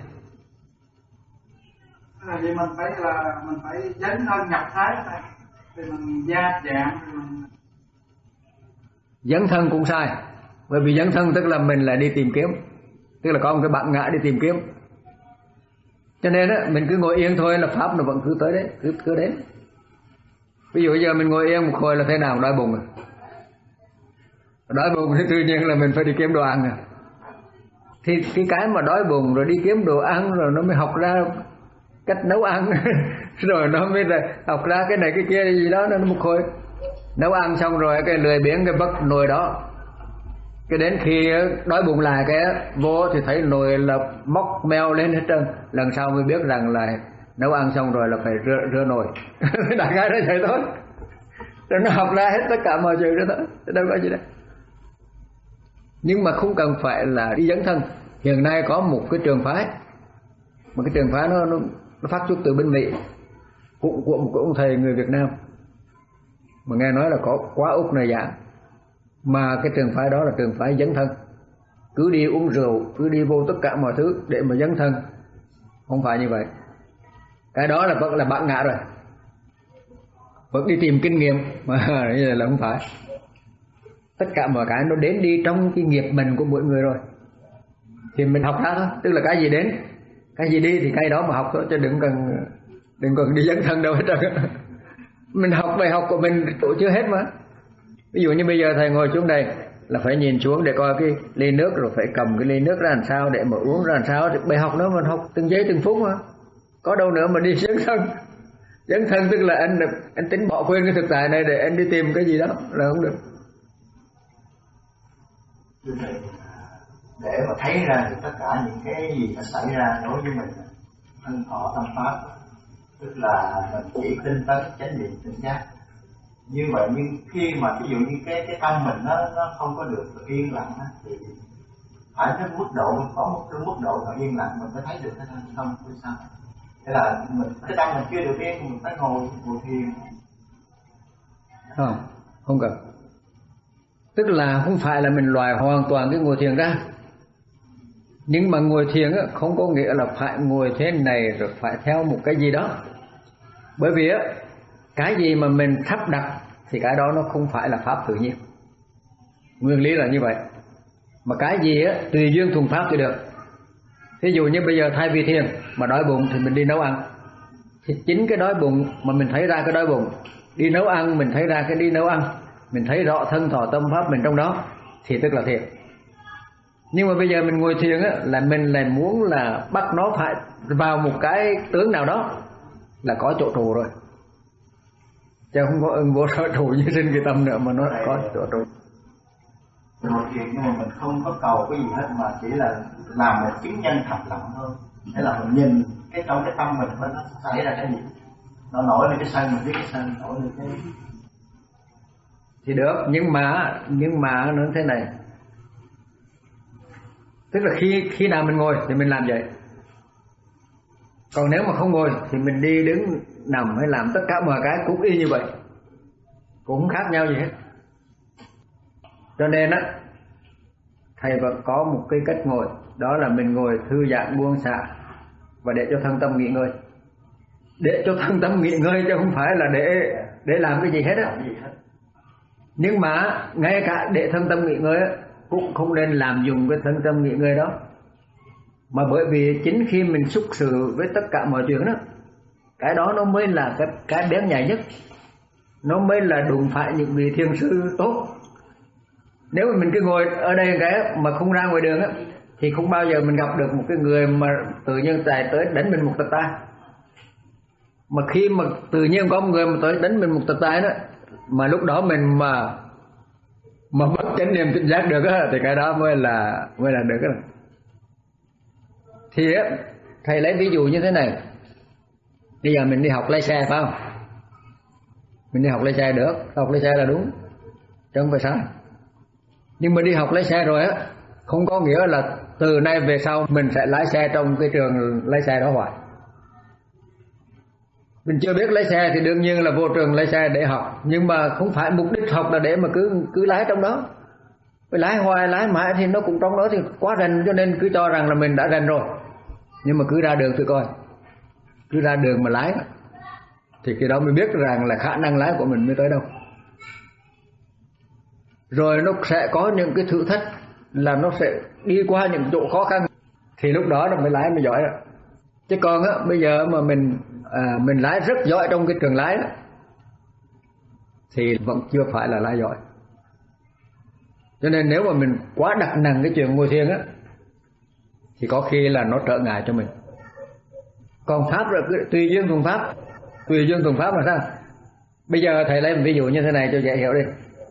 Là vậy mình phải là mình phải dấn thân nhập thái này, thì mình gia dạng thì mình dấn thân cũng sai. Bởi vì dấn thân tức là mình lại đi tìm kiếm, tức là có một cái bản ngã đi tìm kiếm. Cho nên á, mình cứ ngồi yên thôi là pháp nó vẫn cứ tới đấy, cứ cứ đến. Ví dụ bây giờ mình ngồi yên một hồi là thế nào đói bụng à? Đói bụng thì tự nhiên là mình phải đi kiếm đồ ăn à. Thì cái cái mà đói bụng rồi đi kiếm đồ ăn rồi nó mới học ra cách nấu ăn rồi nó mới là học ra cái này cái kia gì đó, nó một hồi nấu ăn xong rồi cái lười biếng cái vất nồi đó, cái đến khi đói bụng lại cái vô thì thấy nồi là móc meo lên hết trơn. Lần sau mới biết rằng là nấu ăn xong rồi là phải rửa, rửa nồi. Đại khái nó vậy thôi. Rồi nó học ra hết tất cả mọi chuyện đó thôi, đâu có gì đâu. Nhưng mà không cần phải là đi dấn thân. Hiện nay có một cái trường phái, một cái trường phái nó, nó, nó phát xuất từ bên Mỹ, cũng của một ông thầy người Việt Nam mà nghe nói là có quá Úc này giảng. Mà cái trường phái đó là trường phái dấn thân, cứ đi uống rượu, cứ đi vô tất cả mọi thứ để mà dấn thân. Không phải như vậy. Cái đó là vẫn là bản ngã rồi, vẫn đi tìm kinh nghiệm mà như vậy là không phải. Tất cả mọi cái nó đến đi trong cái nghiệp mình của mỗi người rồi, thì mình học ra thôi. Tức là cái gì đến, cái gì đi thì cái đó mà học thôi, chứ đừng cần đừng cần đi dấn thân đâu hết trơn. Mình học bài học của mình tổ chưa hết mà. Ví dụ như bây giờ thầy ngồi xuống đây là phải nhìn xuống để coi cái ly nước, rồi phải cầm cái ly nước ra làm sao để mà uống ra làm sao. Thì bài học đó mình học từng giây từng phút mà, có đâu nữa mà đi dấn thân. Dấn thân tức là anh anh tính bỏ quên cái thực tại này để anh đi tìm cái gì đó là không được. Để mà thấy ra được tất cả những cái gì nó xảy ra đối với mình, thân thọ tâm pháp, tức là mình chỉ tinh tấn chánh niệm tỉnh giác. Như vậy nhưng khi mà ví dụ như cái cái tâm mình nó nó không có được yên lặng á, thì phải tới mức độ có một cái mức độ là yên lặng mình mới thấy được cái thân tâm của sao. Thế là mình cái tâm mình chưa được yên, mình phải ngồi ngồi thiền. Không, không cần. Tức là không phải là mình loại hoàn toàn cái ngồi thiền ra. Nhưng mà ngồi thiền á, không có nghĩa là phải ngồi thế này rồi phải theo một cái gì đó. Bởi vì á, cái gì mà mình sắp đặt thì cái đó nó không phải là pháp tự nhiên. Nguyên lý là như vậy. Mà cái gì á, tùy duyên thuần pháp thì được. Ví dụ như bây giờ thay vì thiền mà đói bụng thì mình đi nấu ăn, thì chính cái đói bụng mà mình thấy ra cái đói bụng, đi nấu ăn mình thấy ra cái đi nấu ăn, mình thấy rõ thân thọ tâm pháp mình trong đó, thì tức là thiền. Nhưng mà bây giờ mình ngồi thiền á, là mình lại muốn là bắt nó phải vào một cái tướng nào đó là có chỗ trụ rồi, chứ không có ưng vô sở trụ như trên cái tâm nữa mà nó có chỗ trụ. Ngồi thiền nhưng mà mình không có cầu cái gì hết, mà chỉ là làm một chứng nhân thầm lặng thôi. Thế là mình nhìn cái trong cái tâm mình nó xảy ra cái gì, nó nổi lên cái sân, mình biết cái sân nổi lên cái thì được, nhưng mà nhưng mà nó thế này, tức là khi khi nào mình ngồi thì mình làm vậy, còn nếu mà không ngồi thì mình đi đứng nằm hay làm tất cả mọi cái cũng y như vậy, cũng không khác nhau gì hết. Cho nên á, thầy vẫn có một cái cách ngồi, đó là mình ngồi thư giãn buông xả và để cho thân tâm nghỉ ngơi, để cho thân tâm nghỉ ngơi chứ không phải là để để làm cái gì hết á. Nhưng mà ngay cả để thân tâm nghỉ ngơi á, cũng không nên làm dùng cái thân tâm nghỉ ngơi đó, mà bởi vì chính khi mình xúc xử với tất cả mọi chuyện đó, cái đó nó mới là cái cái bén nhạy nhất, nó mới là đụng phải những vị thiền sư tốt. Nếu mà mình cứ ngồi ở đây cái mà không ra ngoài đường á, thì không bao giờ mình gặp được một cái người mà tự nhiên chạy tới đánh mình một tật tay. Mà khi mà tự nhiên có một người mà tới đánh mình một tật tay đó, mà lúc đó mình mà mà mất chánh niệm tỉnh giác được á, thì cái đó mới là mới là được á. Thì á, thầy lấy ví dụ như thế này, bây giờ mình đi học lái xe phải không? Mình đi học lái xe được, học lái xe là đúng, chứ không phải sai. Nhưng mà đi học lái xe rồi á, không có nghĩa là từ nay về sau mình sẽ lái xe trong cái trường lái xe đó hoài. Mình chưa biết lái xe thì đương nhiên là vô trường lái xe để học, nhưng mà không phải mục đích học là để mà cứ cứ lái trong đó. Lái hoài lái mãi thì nó cũng trong đó thì quá rành, cho nên cứ cho rằng là mình đã rành rồi. Nhưng mà cứ ra đường thử coi, cứ ra đường mà lái thì khi đó mới biết rằng là khả năng lái của mình mới tới đâu. Rồi nó sẽ có những cái thử thách là nó sẽ đi qua những chỗ khó khăn, thì lúc đó nó mới lái mới giỏi rồi. Chứ còn á, bây giờ mà mình à, mình lái rất giỏi trong cái trường lái đó, thì vẫn chưa phải là lái giỏi. Cho nên nếu mà mình quá đặt nặng cái chuyện ngồi thiền á, thì có khi là nó trở ngại cho mình. Còn pháp rồi cứ tùy duyên thuần pháp, tùy duyên thuần pháp là sao? Bây giờ thầy lấy một ví dụ như thế này cho dễ hiểu đi.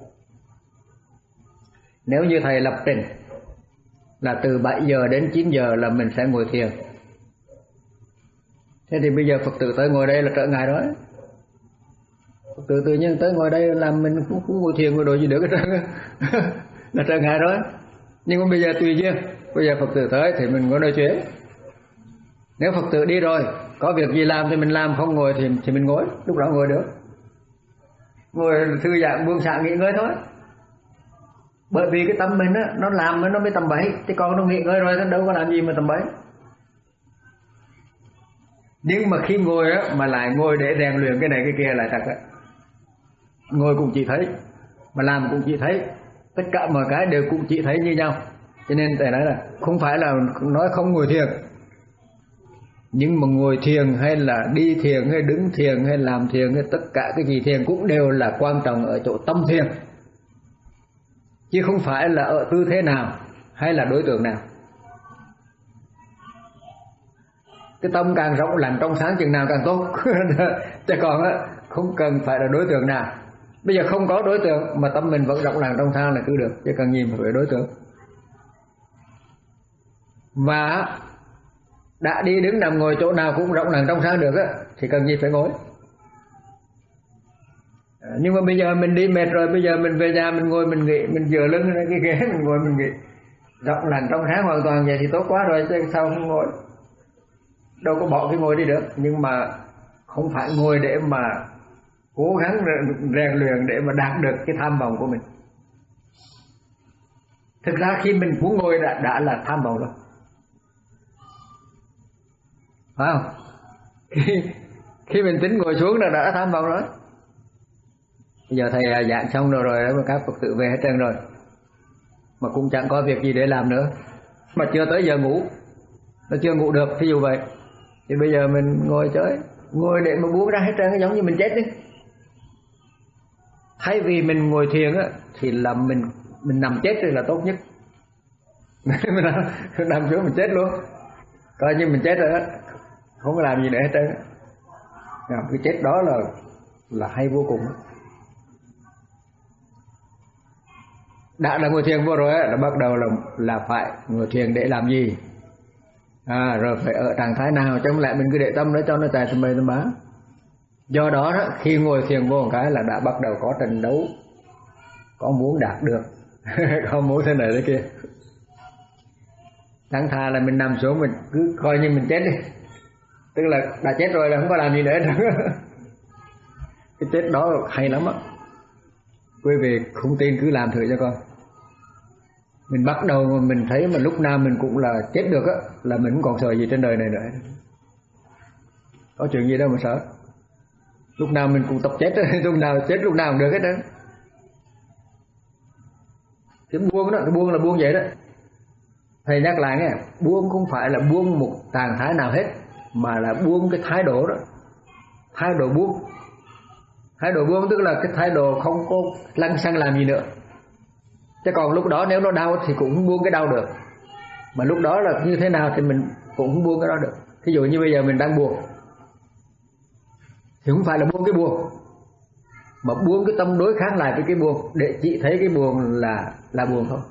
Nếu như thầy lập trình là từ bảy giờ đến chín giờ là mình sẽ ngồi thiền, thế thì bây giờ Phật tử tới ngồi đây là trở ngại đó. Phật tử tự nhiên tới ngồi đây làm mình cũng không ngồi thiền ngồi đồ gì được hết trơn là trở ngại đó. Nhưng mà bây giờ tùy duyên, bây giờ Phật tử tới thì mình ngồi nói chuyện. Nếu Phật tử đi rồi, có việc gì làm thì mình làm, không ngồi thì thì mình ngồi, lúc đó ngồi được. Ngồi thư giãn buông xả nghỉ ngơi thôi. Bởi vì cái tâm mình á, nó làm nó mới tầm bậy, chứ còn nó nghỉ ngơi rồi nó đâu có làm gì mà tầm bậy. Nhưng mà khi ngồi á, mà lại ngồi để rèn luyện cái này cái kia lại thật á. Ngồi cũng chỉ thấy, mà làm cũng chỉ thấy, tất cả mọi cái đều cũng chỉ thấy như nhau. Cho nên thầy nói là không phải là nói không ngồi thiền, nhưng mà ngồi thiền hay là đi thiền hay đứng thiền hay làm thiền hay tất cả cái gì thiền cũng đều là quan trọng ở chỗ tâm thiền, chứ không phải là ở tư thế nào hay là đối tượng nào. Cái tâm càng rộng lặng trong sáng chừng nào càng tốt chứ còn á, không cần phải là đối tượng nào. Bây giờ không có đối tượng mà tâm mình vẫn rộng lặng trong sáng là cứ được, chứ cần nhìn phải đối tượng. Và đã đi đứng nằm ngồi chỗ nào cũng rộng lặng trong sáng được á, thì cần gì phải ngồi. Nhưng mà bây giờ mình đi mệt rồi, bây giờ mình về nhà mình ngồi mình nghỉ, mình dựa lưng lên cái ghế mình ngồi mình nghỉ, rộng lặng trong sáng hoàn toàn vậy thì tốt quá rồi, chứ sao không ngồi. Đâu có bỏ cái ngồi đi được, nhưng mà không phải ngồi để mà cố gắng rèn luyện để mà đạt được cái tham vọng của mình. Thực ra khi mình muốn ngồi đã, đã là tham vọng rồi, phải không? Khi, khi mình tính ngồi xuống là đã tham vọng rồi. Bây giờ thầy giảng xong rồi rồi đó, mà các Phật tử về hết trơn rồi, mà cũng chẳng có việc gì để làm nữa, mà chưa tới giờ ngủ, nó chưa ngủ được, ví dụ vậy. Thì bây giờ mình ngồi chơi, ngồi để mà buông ra hết trơn, giống như mình chết đi. Thay vì mình ngồi thiền á, thì là mình mình nằm chết thì là tốt nhất. Mình nằm xuống mình chết luôn, coi như mình chết rồi á, không có làm gì để hết trơn. Cái chết đó là là hay vô cùng. Đã là ngồi thiền vô rồi á, là bắt đầu là là phải ngồi thiền để làm gì, à, rồi phải ở trạng thái nào, chứ không lẽ mình cứ để tâm nó cho nó chạy tầm bậy tầm bá. Do đó đó, khi ngồi thiền vô một cái là đã bắt đầu có trận đấu có muốn đạt được, không muốn thế này thế kia. Thẳng thà là mình nằm xuống mình cứ coi như mình chết đi, tức là đã chết rồi là không có làm gì nữa. Cái chết đó hay lắm á, quý vị không tin cứ làm thử cho coi. Mình bắt đầu mà mình thấy mà lúc nào mình cũng là chết được á, là mình không còn sợ gì trên đời này nữa. Có chuyện gì đâu mà sợ. Lúc nào mình cũng tập chết, lúc nào chết lúc nào cũng được hết đó. Cái buông đó, cái buông là buông vậy đó. Thầy nhắc lại nghe, buông không phải là buông một trạng thái nào hết, mà là buông cái thái độ đó. Thái độ buông. Thái độ buông tức là cái thái độ không có lăng xăng làm gì nữa. Chứ còn lúc đó nếu nó đau thì cũng không buông cái đau được. Mà lúc đó là như thế nào thì mình cũng không buông cái đó được. Thí dụ như bây giờ mình đang buồn thì không phải là buông cái buồn, mà buông cái tâm đối kháng lại với cái buồn, để chị thấy cái buồn là là buồn thôi.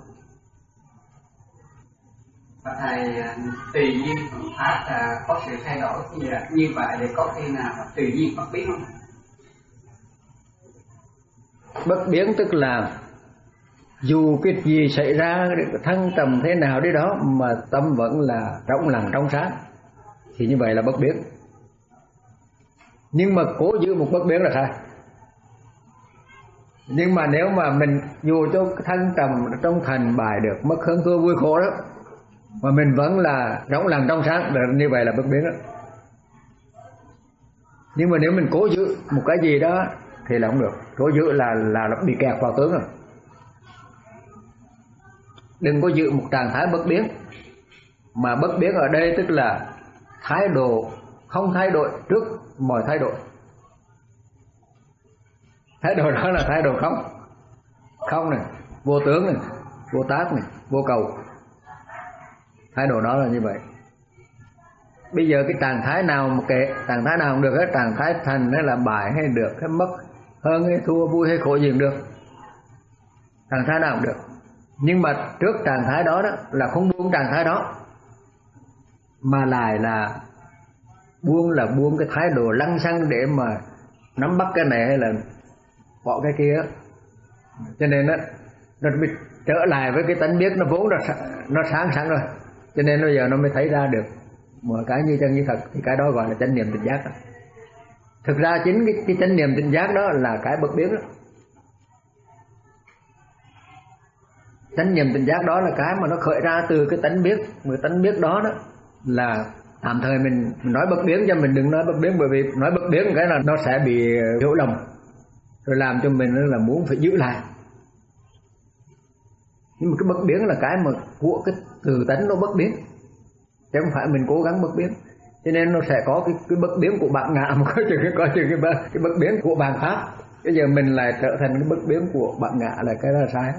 Và thầy tùy duyên Phật pháp là có sự thay đổi như vậy, như vậy để có khi nào tùy duyên bất biến không? Bất biến tức là dù cái gì xảy ra thăng trầm thế nào đi đó mà tâm vẫn là trong lặng trong sáng, thì như vậy là bất biến. Nhưng mà cố giữ một bất biến là sai. Nhưng mà nếu mà mình dù cho thăng trầm trong thành bài được, mất hứng thua vui khổ đó, mà mình vẫn là trong lặng trong sáng, như vậy là bất biến đó. Nhưng mà nếu mình cố giữ một cái gì đó thì là không được. Cố giữ là là bị kẹt vào tướng rồi. Đừng có giữ một trạng thái bất biến. Mà bất biến ở đây tức là thái độ không thay đổi trước mọi thay đổi. Thái độ đó là thái độ không. Không này, vô tướng này, vô tác này, vô cầu. Thái độ đó là như vậy. Bây giờ cái trạng thái nào mà kệ, trạng thái nào cũng được hết, trạng thái thành hay là bại hay được hay mất, hơn hay thua, vui hay khổ gì cũng được. Trạng thái nào cũng được. Nhưng mà trước trạng thái đó, đó là không buông trạng thái đó, mà lại là buông là buông cái thái độ lăng xăng để mà nắm bắt cái này hay là bỏ cái kia. Cho nên đó, nó bị trở lại với cái tánh biết nó vốn là nó sáng sẵn rồi. Cho nên bây giờ nó mới thấy ra được một cái như chân như thật, thì cái đó gọi là chánh niệm tỉnh giác đó. Thực ra chính cái, cái chánh niệm tỉnh giác đó là cái bất biến đó. Chánh niệm tỉnh giác đó là cái mà nó khởi ra từ cái tánh biết. Mà tánh biết đó đó là tạm thời mình, mình nói bất biến cho mình đừng nói bất biến, bởi vì nói bất biến cái là nó sẽ bị hiểu lầm, rồi làm cho mình là muốn phải giữ lại. Nhưng mà cái bất biến là cái mà của cái từ tánh nó bất biến, chứ không phải mình cố gắng bất biến. Cho nên nó sẽ có cái, cái bất biến của bạn ngạ, mà có chừng cái, có chừng cái, cái bất biến của bạn pháp. Bây giờ mình lại trở thành cái bất biến của bạn ngạ là cái đó là sai.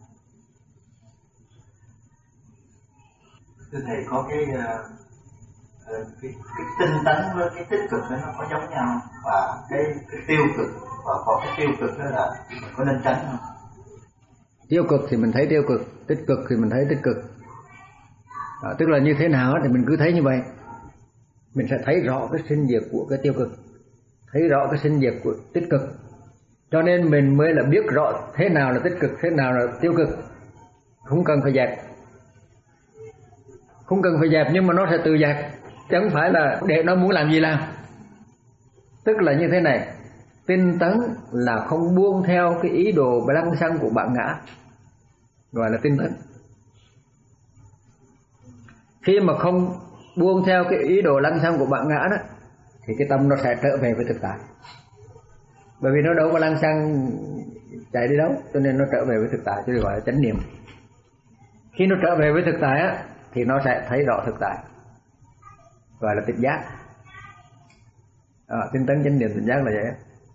Thưa thầy, có cái, uh, cái cái tinh tấn với cái tích cực đó nó có giống nhau, và cái, cái tiêu cực và có cái tiêu cực đó là có nên tránh không? Tiêu cực thì mình thấy tiêu cực, tích cực thì mình thấy tích cực. À, tức là như thế nào thì mình cứ thấy như vậy, mình sẽ thấy rõ cái sinh diệt của cái tiêu cực, thấy rõ cái sinh diệt của tích cực. Cho nên mình mới là biết rõ thế nào là tích cực, thế nào là tiêu cực. Không cần phải dẹp, không cần phải dẹp, nhưng mà nó sẽ tự dẹp, chứ không phải là để nó muốn làm gì làm. Tức là như thế này, tinh tấn là không buông theo cái ý đồ lăng xăng của bạn ngã, gọi là tinh tấn. Khi mà không buông theo cái ý đồ lăng xăng của bạn ngã đó, thì cái tâm nó sẽ trở về với thực tại. Bởi vì nó đâu có lăng xăng chạy đi đâu, cho nên nó trở về với thực tại, cho nên gọi là chánh niệm. Khi nó trở về với thực tại á, thì nó sẽ thấy rõ thực tại, gọi là tỉnh giác. À, tinh tấn chánh niệm tỉnh giác là vậy.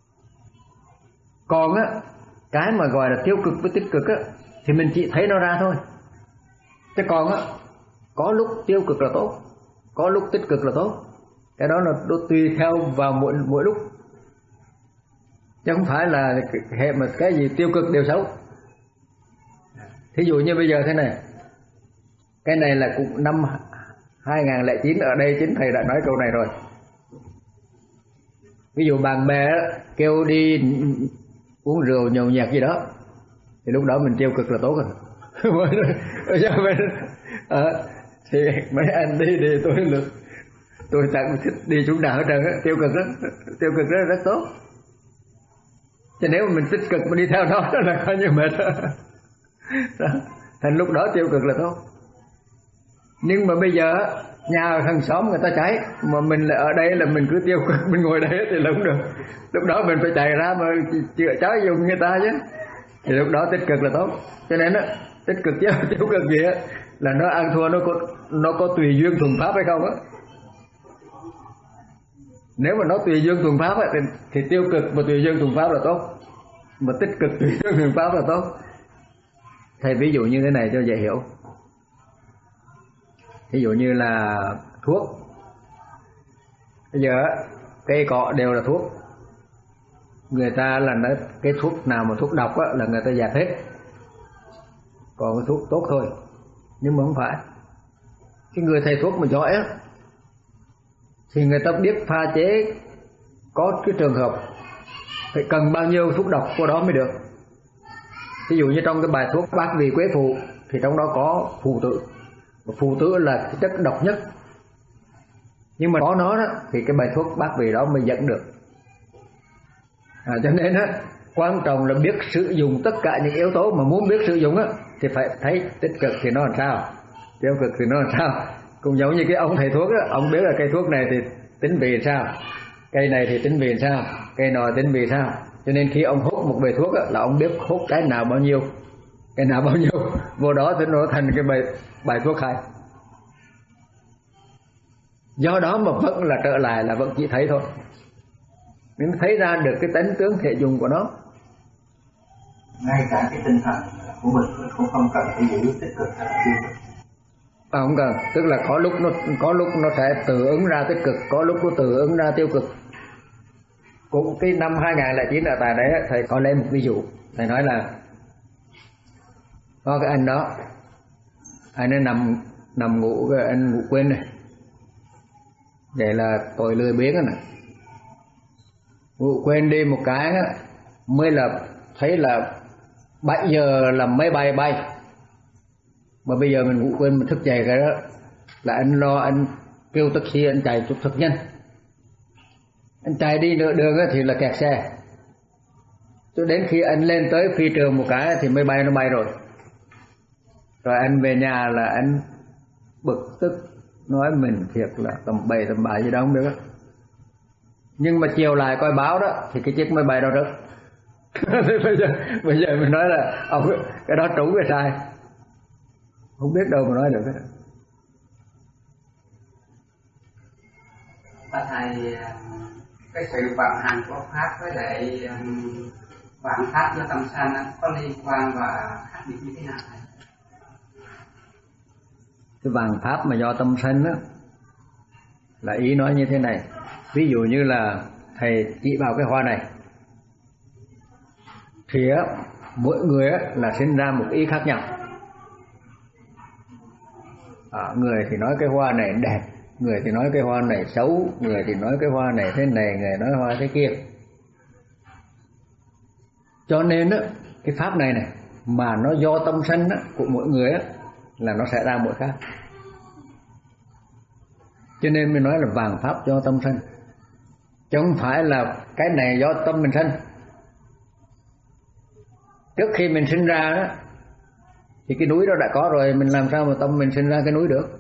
Còn á, cái mà gọi là tiêu cực với tích cực á, thì mình chỉ thấy nó ra thôi. Chứ còn á, có lúc tiêu cực là tốt, có lúc tích cực là tốt. Cái đó là nó tùy theo vào mỗi mỗi lúc, chứ không phải là hệ mà cái gì tiêu cực đều xấu. Thí dụ như bây giờ thế này, cái này là cũng năm hai không không chín, ở đây chính thầy đã nói câu này rồi. Ví dụ bạn bè kêu đi uống rượu nhậu nhẹt gì đó, thì lúc đó mình tiêu cực là tốt rồi. Bây giờ mình à, thì mấy anh đi thì tôi lực tôi chẳng thích đi xuống nào hết trơn á, tiêu cực đó, tiêu cực đó rất tốt. Chứ nếu mà mình tích cực mà đi theo nó đó là coi như mệt đó. Thành lúc đó tiêu cực là tốt. Nhưng mà bây giờ nhà hàng xóm người ta cháy mà mình lại ở đây là mình cứ tiêu cực, mình ngồi đây thì là không được. Lúc đó mình phải chạy ra mà chữa cháy dùng người ta chứ. Thì lúc đó tích cực là tốt. Cho nên á, tích cực chứ tiêu cực gì á là nó ăn thua, nó có nó có tùy duyên thuần pháp hay không á. Nếu mà nó tùy duyên thuần pháp á thì, thì tiêu cực và tùy duyên thuần pháp là tốt, mà tích cực tùy duyên thuần pháp là tốt. Thầy ví dụ như thế này cho dễ hiểu. Ví dụ như là thuốc. Bây giờ cây cọ đều là thuốc. Người ta là nói cái thuốc nào mà thuốc độc á, là người ta dẹp hết. Còn cái thuốc tốt thôi. Nhưng mà không phải. Cái người thầy thuốc mà giỏi á thì người ta biết pha chế có cái trường hợp phải cần bao nhiêu thuốc độc của đó mới được. Ví dụ như trong cái bài thuốc bát vị quế phụ thì trong đó có phù tử. Phù tử là cái chất độc nhất. Nhưng mà có nó đó thì cái bài thuốc bát vị đó mới dẫn được. À, cho nên á, quan trọng là biết sử dụng tất cả những yếu tố. Mà muốn biết sử dụng á thì phải thấy tích cực thì nó làm sao, tiêu cực thì nó làm sao. Cũng giống như cái ông thầy thuốc á, ông biết là cây thuốc này thì tính vị sao, cây này thì tính vị sao, cây nọ tính vị sao. Cho nên khi ông hút một bài thuốc á, là ông biết hút cái nào bao nhiêu, cái nào bao nhiêu, vô đó thì nó thành cái bài, bài thuốc hay. Do đó mà vẫn là trở lại là vẫn chỉ thấy thôi, mình thấy ra được cái tánh tướng thể dùng của nó. Ngay cả cái tinh thần của mình cũng không cần phải giữ tích cực hay tiêu cực. À, không cần, tức là có lúc nó có lúc nó sẽ tự ứng ra tích cực, có lúc nó tự ứng ra tiêu cực. Cũng cái năm hai không không chín là tại đấy thầy có lấy một ví dụ. Thầy nói là có cái anh đó, anh ấy nằm nằm ngủ, anh ngủ quên này, vậy là tội lười biếng này. Ngủ quên đi một cái đó, mới là thấy là bảy giờ là máy bay bay. Mà bây giờ mình ngủ quên, mình thức dậy cái đó là anh lo, anh kêu taxi, anh chạy chút thật nhanh. Anh chạy đi nửa đường thì là kẹt xe. Cho đến khi anh lên tới phi trường một cái thì máy bay nó bay rồi. Rồi anh về nhà là anh bực tức, nói mình thiệt là tầm bậy tầm bạ gì đó không được. Nhưng mà chiều lại coi báo đó thì cái chiếc máy bay đó rớt. bây giờ bây giờ mình nói là ông cái đó trúng cái sai, không biết đâu mà nói được. Và thầy, cái sự vận hành của pháp với lại vạn pháp do tâm sanh có liên quan và khác biệt như thế nào thầy? Cái vạn pháp mà do tâm sanh á là ý nói như thế này. Ví dụ như là thầy chỉ vào cái hoa này thì á, mỗi người á, là sinh ra một ý khác nhau. À, người thì nói cái hoa này đẹp, người thì nói cái hoa này xấu, người thì nói cái hoa này thế này, người nói hoa thế kia. Cho nên á, cái pháp này này mà nó do tâm sanh á, của mỗi người á, là nó sẽ ra mỗi khác. Cho nên mình nói là vạn pháp do tâm sanh, chứ không phải là cái này do tâm mình sanh. Trước khi mình sinh ra đó thì cái núi đó đã có rồi, mình làm sao mà tâm mình sinh ra cái núi được.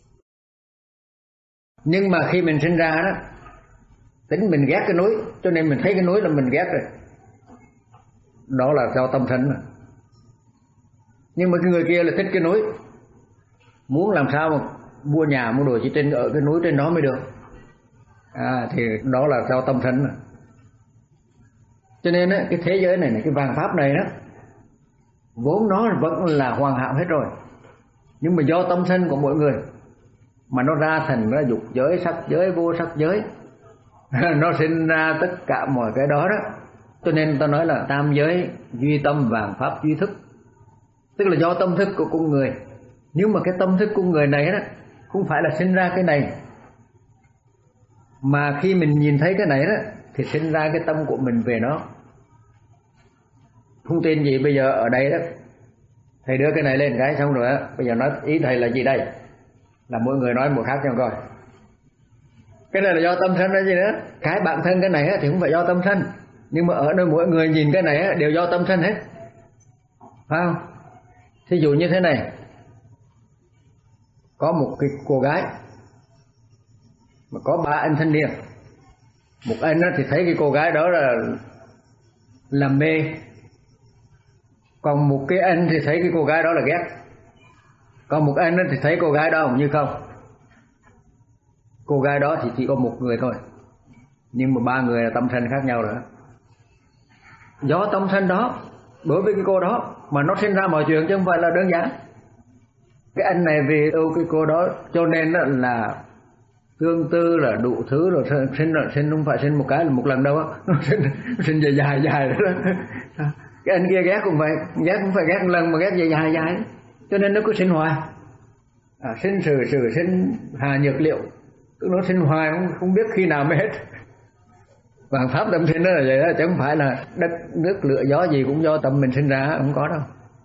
Nhưng mà khi mình sinh ra đó, tính mình ghét cái núi, cho nên mình thấy cái núi là mình ghét rồi. Đó là do tâm sanh mà. Nhưng mà cái người kia là thích cái núi, muốn làm sao mà mua nhà mua đồ chỉ trên ở cái núi trên đó mới được. À, thì đó là do tâm sanh mà. Cho nên á, cái thế giới này, này cái vạn pháp này đó, vốn nó vẫn là hoàn hảo hết rồi, nhưng mà do tâm sanh của mỗi người mà nó ra thành ra dục giới, sắc giới, vô sắc giới. Nó sinh ra tất cả mọi cái đó đó. Cho nên ta nói là tam giới duy tâm, vạn pháp duy thức. Tức là do tâm thức của con người. Nhưng mà cái tâm thức của người này đó không phải là sinh ra cái này, mà khi mình nhìn thấy cái này đó thì sinh ra cái tâm của mình về nó. Không tin gì bây giờ ở đây đó, thầy đưa cái này lên cái xong rồi á, bây giờ nói ý thầy là gì đây, là mỗi người nói một khác cho coi. Cái này là do tâm sân đó gì nữa. Cái bản thân cái này á, thì không phải do tâm sân, nhưng mà ở nơi mỗi người nhìn cái này á, đều do tâm sân hết, phải không? Thí dụ như thế này, có một cái cô gái mà có ba anh thanh niên. Một anh á, thì thấy cái cô gái đó là làm mê, còn một cái anh thì thấy cái cô gái đó là ghét, còn một anh thì thấy cô gái đó như không. Cô gái đó thì chỉ có một người thôi, nhưng mà ba người là tâm sân khác nhau rồi. Do tâm sân đó đối với cái cô đó mà nó sinh ra mọi chuyện, chứ không phải là đơn giản. Cái anh này vì yêu cái cô đó cho nên là tương tư là đủ thứ rồi, sinh là sinh không phải sinh một cái là một lần đâu á, nó sinh sinh dài dài dài đó. Cái anh kia ghét cũng vậy, ghét cũng phải ghét một lần mà ghét dài dài dài, cho nên nó cứ sinh hoài. À, sinh sử sử sinh hà nhược liệu, tức nó sinh hoài không, không biết khi nào mới hết. Vạn pháp tâm sinh đó là vậy đó, chứ không phải là đất nước lửa gió gì cũng do tâm mình sinh ra, không có đâu.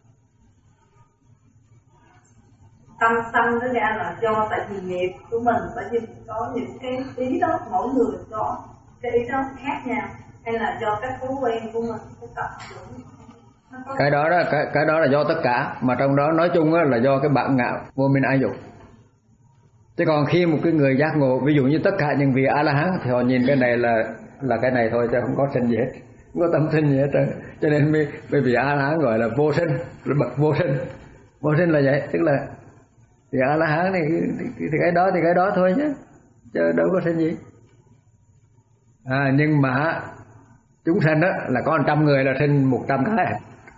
Tâm sân nó ra là do tại vì nghiệp của mình, bởi vì có những cái ý đó, mỗi người có cái ý đó khác nhau, hay là do các thói quen của mình, cái tập dưỡng. Cái đó đó, cái, cái đó là do tất cả, mà trong đó nói chung là do cái bản ngã vô minh ái dục. Chứ còn khi một cái người giác ngộ, ví dụ như tất cả những vị A La Hán thì họ nhìn cái này là là cái này thôi, chứ không có sinh gì hết, không có tâm sinh gì hết. Cho nên bởi vì A La Hán gọi là vô sinh, là bậc vô sinh. Vô sinh là vậy, tức là thì A La Hán thì, thì, thì cái đó thì cái đó thôi chứ, chứ đâu có sinh gì. À, nhưng mà chúng sanh đó là có một trăm người là sinh một trăm cái.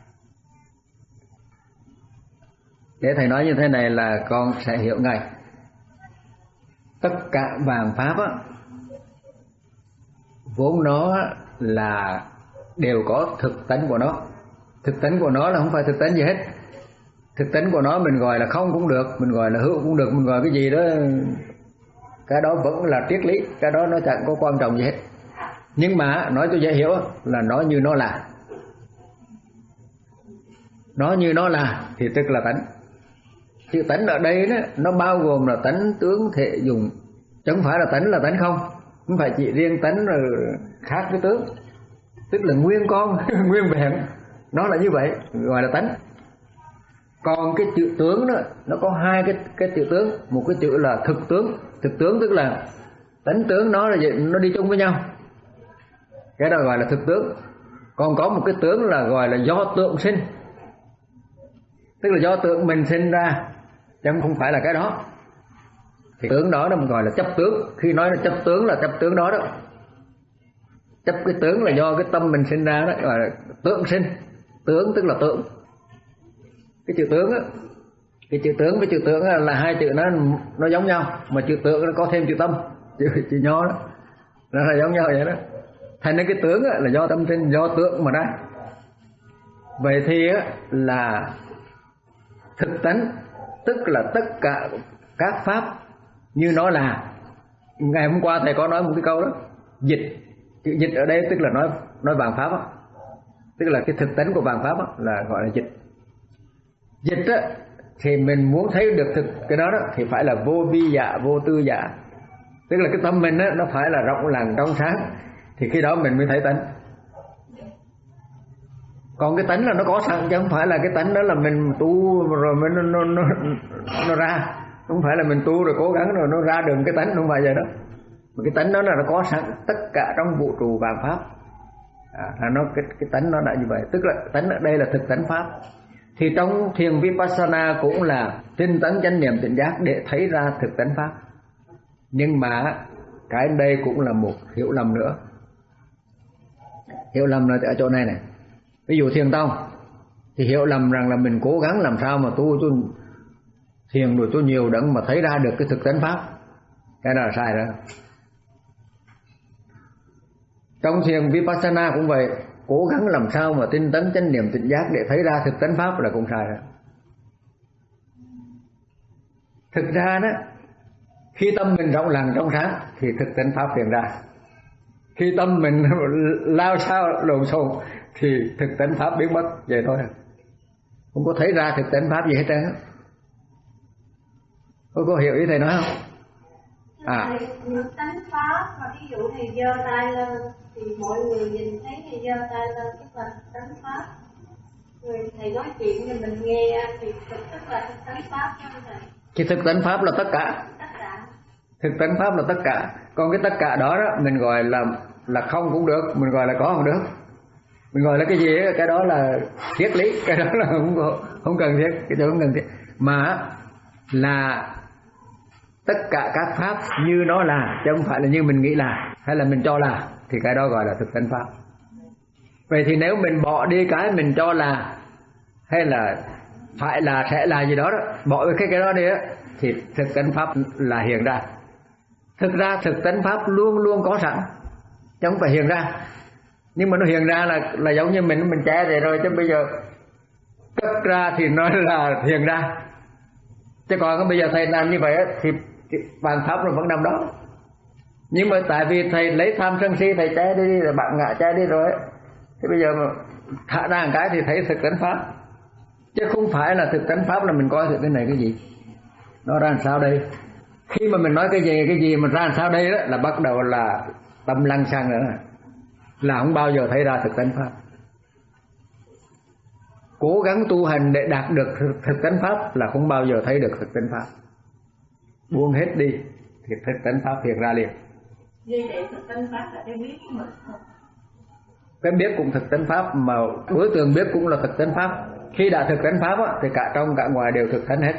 Để thầy nói như thế này là con sẽ hiểu ngay. Tất cả vạn pháp á, vốn nó là đều có thực tánh của nó. Thực tánh của nó là không phải thực tánh gì hết. Thực tánh của nó mình gọi là không cũng được, mình gọi là hữu cũng được, mình gọi cái gì đó, cái đó vẫn là triết lý, cái đó nó chẳng có quan trọng gì hết. Nhưng mà nói cho dễ hiểu là nó như nó là. Nó như nó là thì tức là tánh. Chữ tánh ở đây đó, nó bao gồm là tánh tướng thể dùng, chứ không phải là tánh là tánh không. Không phải chỉ riêng tánh rồi khác với tướng, tức là nguyên con, nguyên vẹn, nó là như vậy, gọi là tánh. Còn cái chữ tướng đó, nó có hai cái cái chữ tướng, một cái chữ là thực tướng. Thực tướng tức là tánh tướng nó là vậy, nó đi chung với nhau, cái đó gọi là thực tướng. Còn có một cái tướng là gọi là do tượng sinh, tức là do tượng mình sinh ra, chứ không phải là cái đó. Thì tướng đó nó gọi là chấp tướng. Khi nói là chấp tướng là chấp tướng đó đó. Chấp cái tướng là do cái tâm mình sinh ra đó, gọi là tượng sinh. Tướng tức là tượng. Cái chữ tướng á, cái chữ tướng với chữ tượng là hai chữ nó nó giống nhau, mà chữ tượng nó có thêm chữ tâm, chữ chữ nho đó, nó là giống nhau vậy đó. Thành nên cái tướng á, là do tâm sinh, do tượng mà ra. Vậy thì á, là thực tánh, tức là tất cả các pháp như nó là. Ngày hôm qua thầy có nói một cái câu đó, dịch. Chữ dịch ở đây tức là nói nói vạn pháp đó. Tức là cái thực tánh của vạn pháp đó, là gọi là dịch. Dịch á, thì mình muốn thấy được thực cái đó, đó thì phải là vô vi dạ, vô tư dạ. Tức là cái tâm mình á, nó phải là rộng lặng trong sáng, thì khi đó mình mới thấy tánh. Còn cái tánh là nó có sẵn, chứ không phải là cái tánh đó là mình tu rồi mới nó, nó, nó, nó ra. Không phải là mình tu rồi cố gắng rồi nó ra được cái tánh, không phải vậy đó. Mà cái tánh đó là nó có sẵn tất cả trong vũ trụ vạn pháp. À, nó cái, cái tánh nó đã như vậy. Tức là tánh ở đây là thực tánh pháp. Thì trong thiền Vipassana cũng là tinh tấn chánh niệm tỉnh giác để thấy ra thực tánh pháp. Nhưng mà cái đây cũng là một hiểu lầm nữa. Hiểu lầm là ở chỗ này này. Ví dụ thiền tông thì hiểu lầm rằng là mình cố gắng làm sao mà tu tu thiền rồi tu nhiều đấng mà thấy ra được cái thực tánh pháp. Cái đó là sai đó. Trong thiền Vipassana cũng vậy, cố gắng làm sao mà tinh tấn chánh niệm tỉnh giác để thấy ra thực tánh pháp là cũng sai đó. Thực ra đó, khi tâm mình rộng lặng trong sáng thì thực tánh pháp hiện ra. Khi tâm mình lao sao lộn xộn thì thực tánh pháp biến mất vậy thôi, không có thấy ra thực tánh pháp gì hết trơn. Có có hiểu ý thầy nói không? À, những tánh pháp mà ví dụ thầy giơ tay lên thì mọi người nhìn thấy thầy giơ tay lên tức là tánh pháp, người thầy nói chuyện thì mình nghe thì thực tức là thực tánh pháp chứ không thầy? Thì thực tánh pháp là tất cả. Tất cả. Thực tánh pháp là tất cả. Còn cái tất cả đó, đó mình gọi là là không cũng được, mình gọi là có không được. Mình gọi là cái gì cái đó là triết lý, cái đó là không không cần thiết, cái đó không cần thiết. Mà là tất cả các pháp như nó là, chứ không phải là như mình nghĩ là hay là mình cho là, thì cái đó gọi là thực tánh pháp. Vậy thì nếu mình bỏ đi cái mình cho là hay là phải là sẽ là gì đó đó, bỏ cái cái đó đi á, thì thực tánh pháp là hiện ra. Thực ra thực tánh pháp luôn luôn có sẵn, chứ không phải hiện ra. Nhưng mà nó hiện ra là là giống như mình mình che rồi rồi chứ bây giờ cất ra thì nó là hiện ra. Chứ còn bây giờ thầy làm như vậy á, thì vạn pháp nó vẫn nằm đó. Nhưng mà tại vì thầy lấy tham sân si thầy che đi rồi bạn ngạ che đi rồi ấy. Thế bây giờ mà thả ra một cái thì thấy thực tánh pháp, chứ không phải là thực tánh pháp là mình coi thử cái này cái gì nó ra làm sao đây. Khi mà mình nói cái gì cái gì mà ra làm sao đây đó là bắt đầu là tâm lăng xăng nữa, là không bao giờ thấy ra thực tánh pháp. Cố gắng tu hành để đạt được thực tánh pháp là không bao giờ thấy được thực tánh pháp. Buông hết đi thì thực tánh pháp hiện ra liền. Như vậy thực tánh pháp là cái biết của mình không? Cái biết cũng thực tánh pháp, mà đối tượng biết cũng là thực tánh pháp. Khi đã thực tánh pháp á, thì cả trong cả ngoài đều thực tánh hết.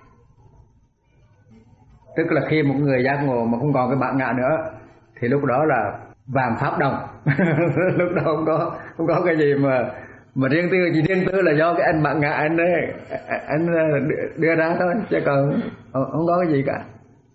Tức là khi một người giác ngộ mà không còn cái bản ngã nữa thì lúc đó là vàng pháp đồng. Lúc đó không có không có cái gì mà mà riêng tư, chỉ riêng tư là do cái anh bạn ngã anh ấy, anh đưa ra thôi, chứ còn không có cái gì cả.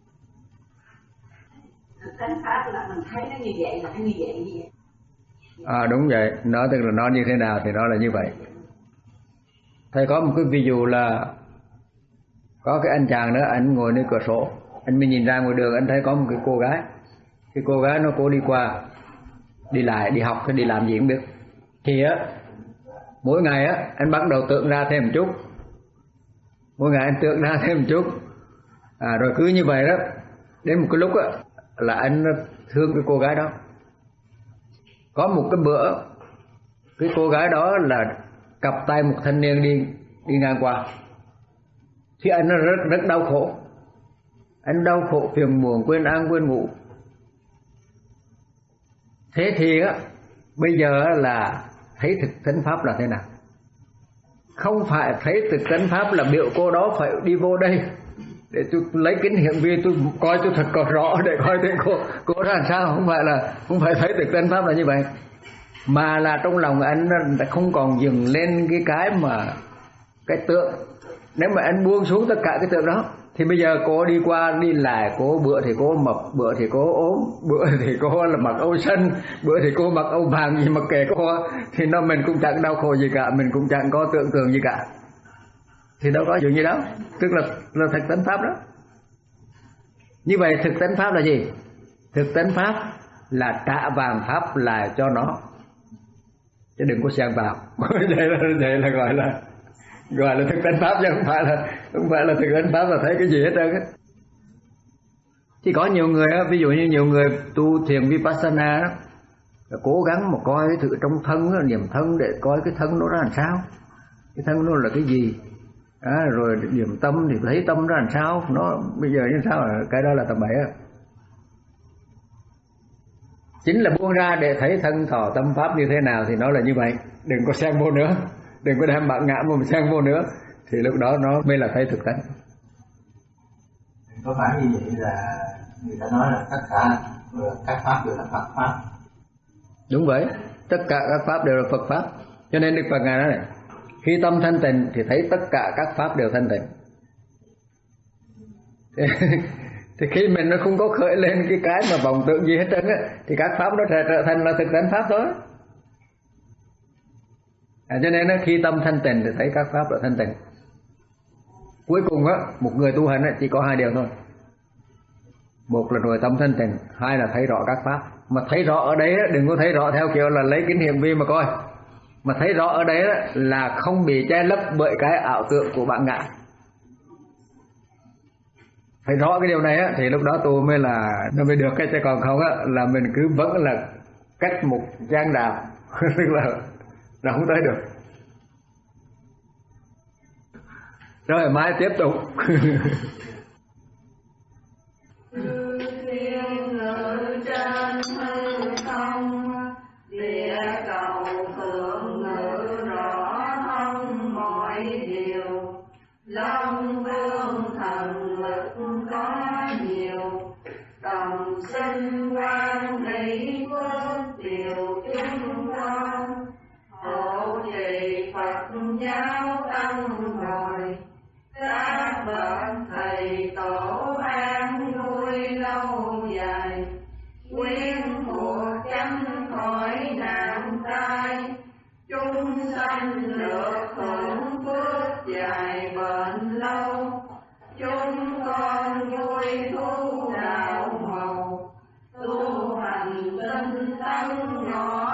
Thực tánh pháp là mình thấy nó như vậy là nó như vậy như vậy. À đúng vậy, nó tức là nó như thế nào thì nó là như vậy. Thầy có một cái ví dụ là có cái anh chàng nữa, anh ngồi nơi cửa sổ, anh mới nhìn ra ngoài đường, anh thấy có một cái cô gái. Cái cô gái nó cô đi qua, đi lại, đi học hay đi làm gì không biết. Thì á, mỗi ngày á, anh bắt đầu tưởng ra thêm một chút. Mỗi ngày anh tưởng ra thêm một chút. À, rồi cứ như vậy đó, đến một cái lúc á, là anh thương cái cô gái đó. Có một cái bữa, cái cô gái đó là cặp tay một thanh niên đi đi ngang qua. Thì anh rất rất đau khổ. Anh đau khổ phiền muộn, quên ăn quên ngủ. Thế thì á, bây giờ là thấy thực tánh pháp là thế nào? Không phải thấy thực tánh pháp là biểu cô đó phải đi vô đây để tôi lấy kính hiển vi tôi coi tôi thật có rõ để coi thấy cô cô ra làm sao. Không phải là không phải thấy thực tánh pháp là như vậy, mà là trong lòng anh không còn dừng lên cái cái mà cái tượng. Nếu mà anh buông xuống tất cả cái tượng đó thì bây giờ cô đi qua đi lại, cô bữa thì cô mập, bữa thì cô ốm, bữa thì cô là mặc âu xanh, bữa thì cô mặc âu vàng, gì mặc kệ cô thì nó mình cũng chẳng đau khổ gì cả, mình cũng chẳng có tưởng tượng gì cả. Thì đâu có chuyện gì đó, tức là là thực tánh pháp đó. Như vậy thực tánh pháp là gì? Thực tánh pháp là trả vàng pháp lại cho nó, chứ đừng có xen vào. Vậy là vậy là gọi là gọi là thực tánh pháp, chứ không phải là không phải là thực tánh pháp là thấy cái gì hết trơn á. Chỉ có nhiều người á, ví dụ như nhiều người tu thiền vipassana đó, cố gắng mà coi cái thử trong thân đó, niệm thân để coi cái thân nó ra làm sao, cái thân nó là cái gì. À, rồi niệm tâm thì thấy tâm ra làm sao, nó bây giờ như sao, cái đó là tầm bậy á. Chính là buông ra để thấy thân thọ tâm pháp như thế nào thì nó là như vậy, đừng có xen vô nữa, đừng có đem bạn ngã mà xen vô nữa, thì lúc đó nó mới là thấy thực tánh. Có phải như vậy là người ta nói là tất cả các pháp đều là Phật pháp? Đúng vậy, tất cả các pháp đều là Phật pháp. Cho nên Đức Phật ngài nói này, khi tâm thanh tịnh thì thấy tất cả các pháp đều thanh tịnh. Thì, thì khi mình nó không có khởi lên cái cái mà vọng tưởng gì hết trơn á, thì các pháp nó sẽ trở thành là thực tánh pháp thôi. À, cho nên á, khi tâm thanh tịnh thì thấy các pháp là thanh tịnh. Cuối cùng á, một người tu hành á, chỉ có hai điều thôi. Một là nội tâm thanh tịnh, hai là thấy rõ các pháp. Mà thấy rõ ở đấy á, đừng có thấy rõ theo kiểu là lấy kính hiển vi mà coi. Mà thấy rõ ở đấy là không bị che lấp bởi cái ảo tưởng của bản ngã. Thấy rõ cái điều này á, thì lúc đó tu mới là nó mới được. Cái chứ còn không á, là mình cứ vẫn là cách một giang đạo tức là nó không tới được. Rồi mai tiếp tục. Thiên ngự trên hư không, địa cầu thượng ngự rõ thông mọi điều. Long vương thần lực có nhiều, đồng sinh quan hỷ phước điều chúng con. Hộ trì Phật giáo tăng hồi, các bậc thầy tổ an vui lâu dài. Quyến thuộc tránh khỏi nạn tai, chúng sanh được hưởng phước dài bền lâu. Chúng con vui thu đạo màu, tu hành tinh tấn nhỏ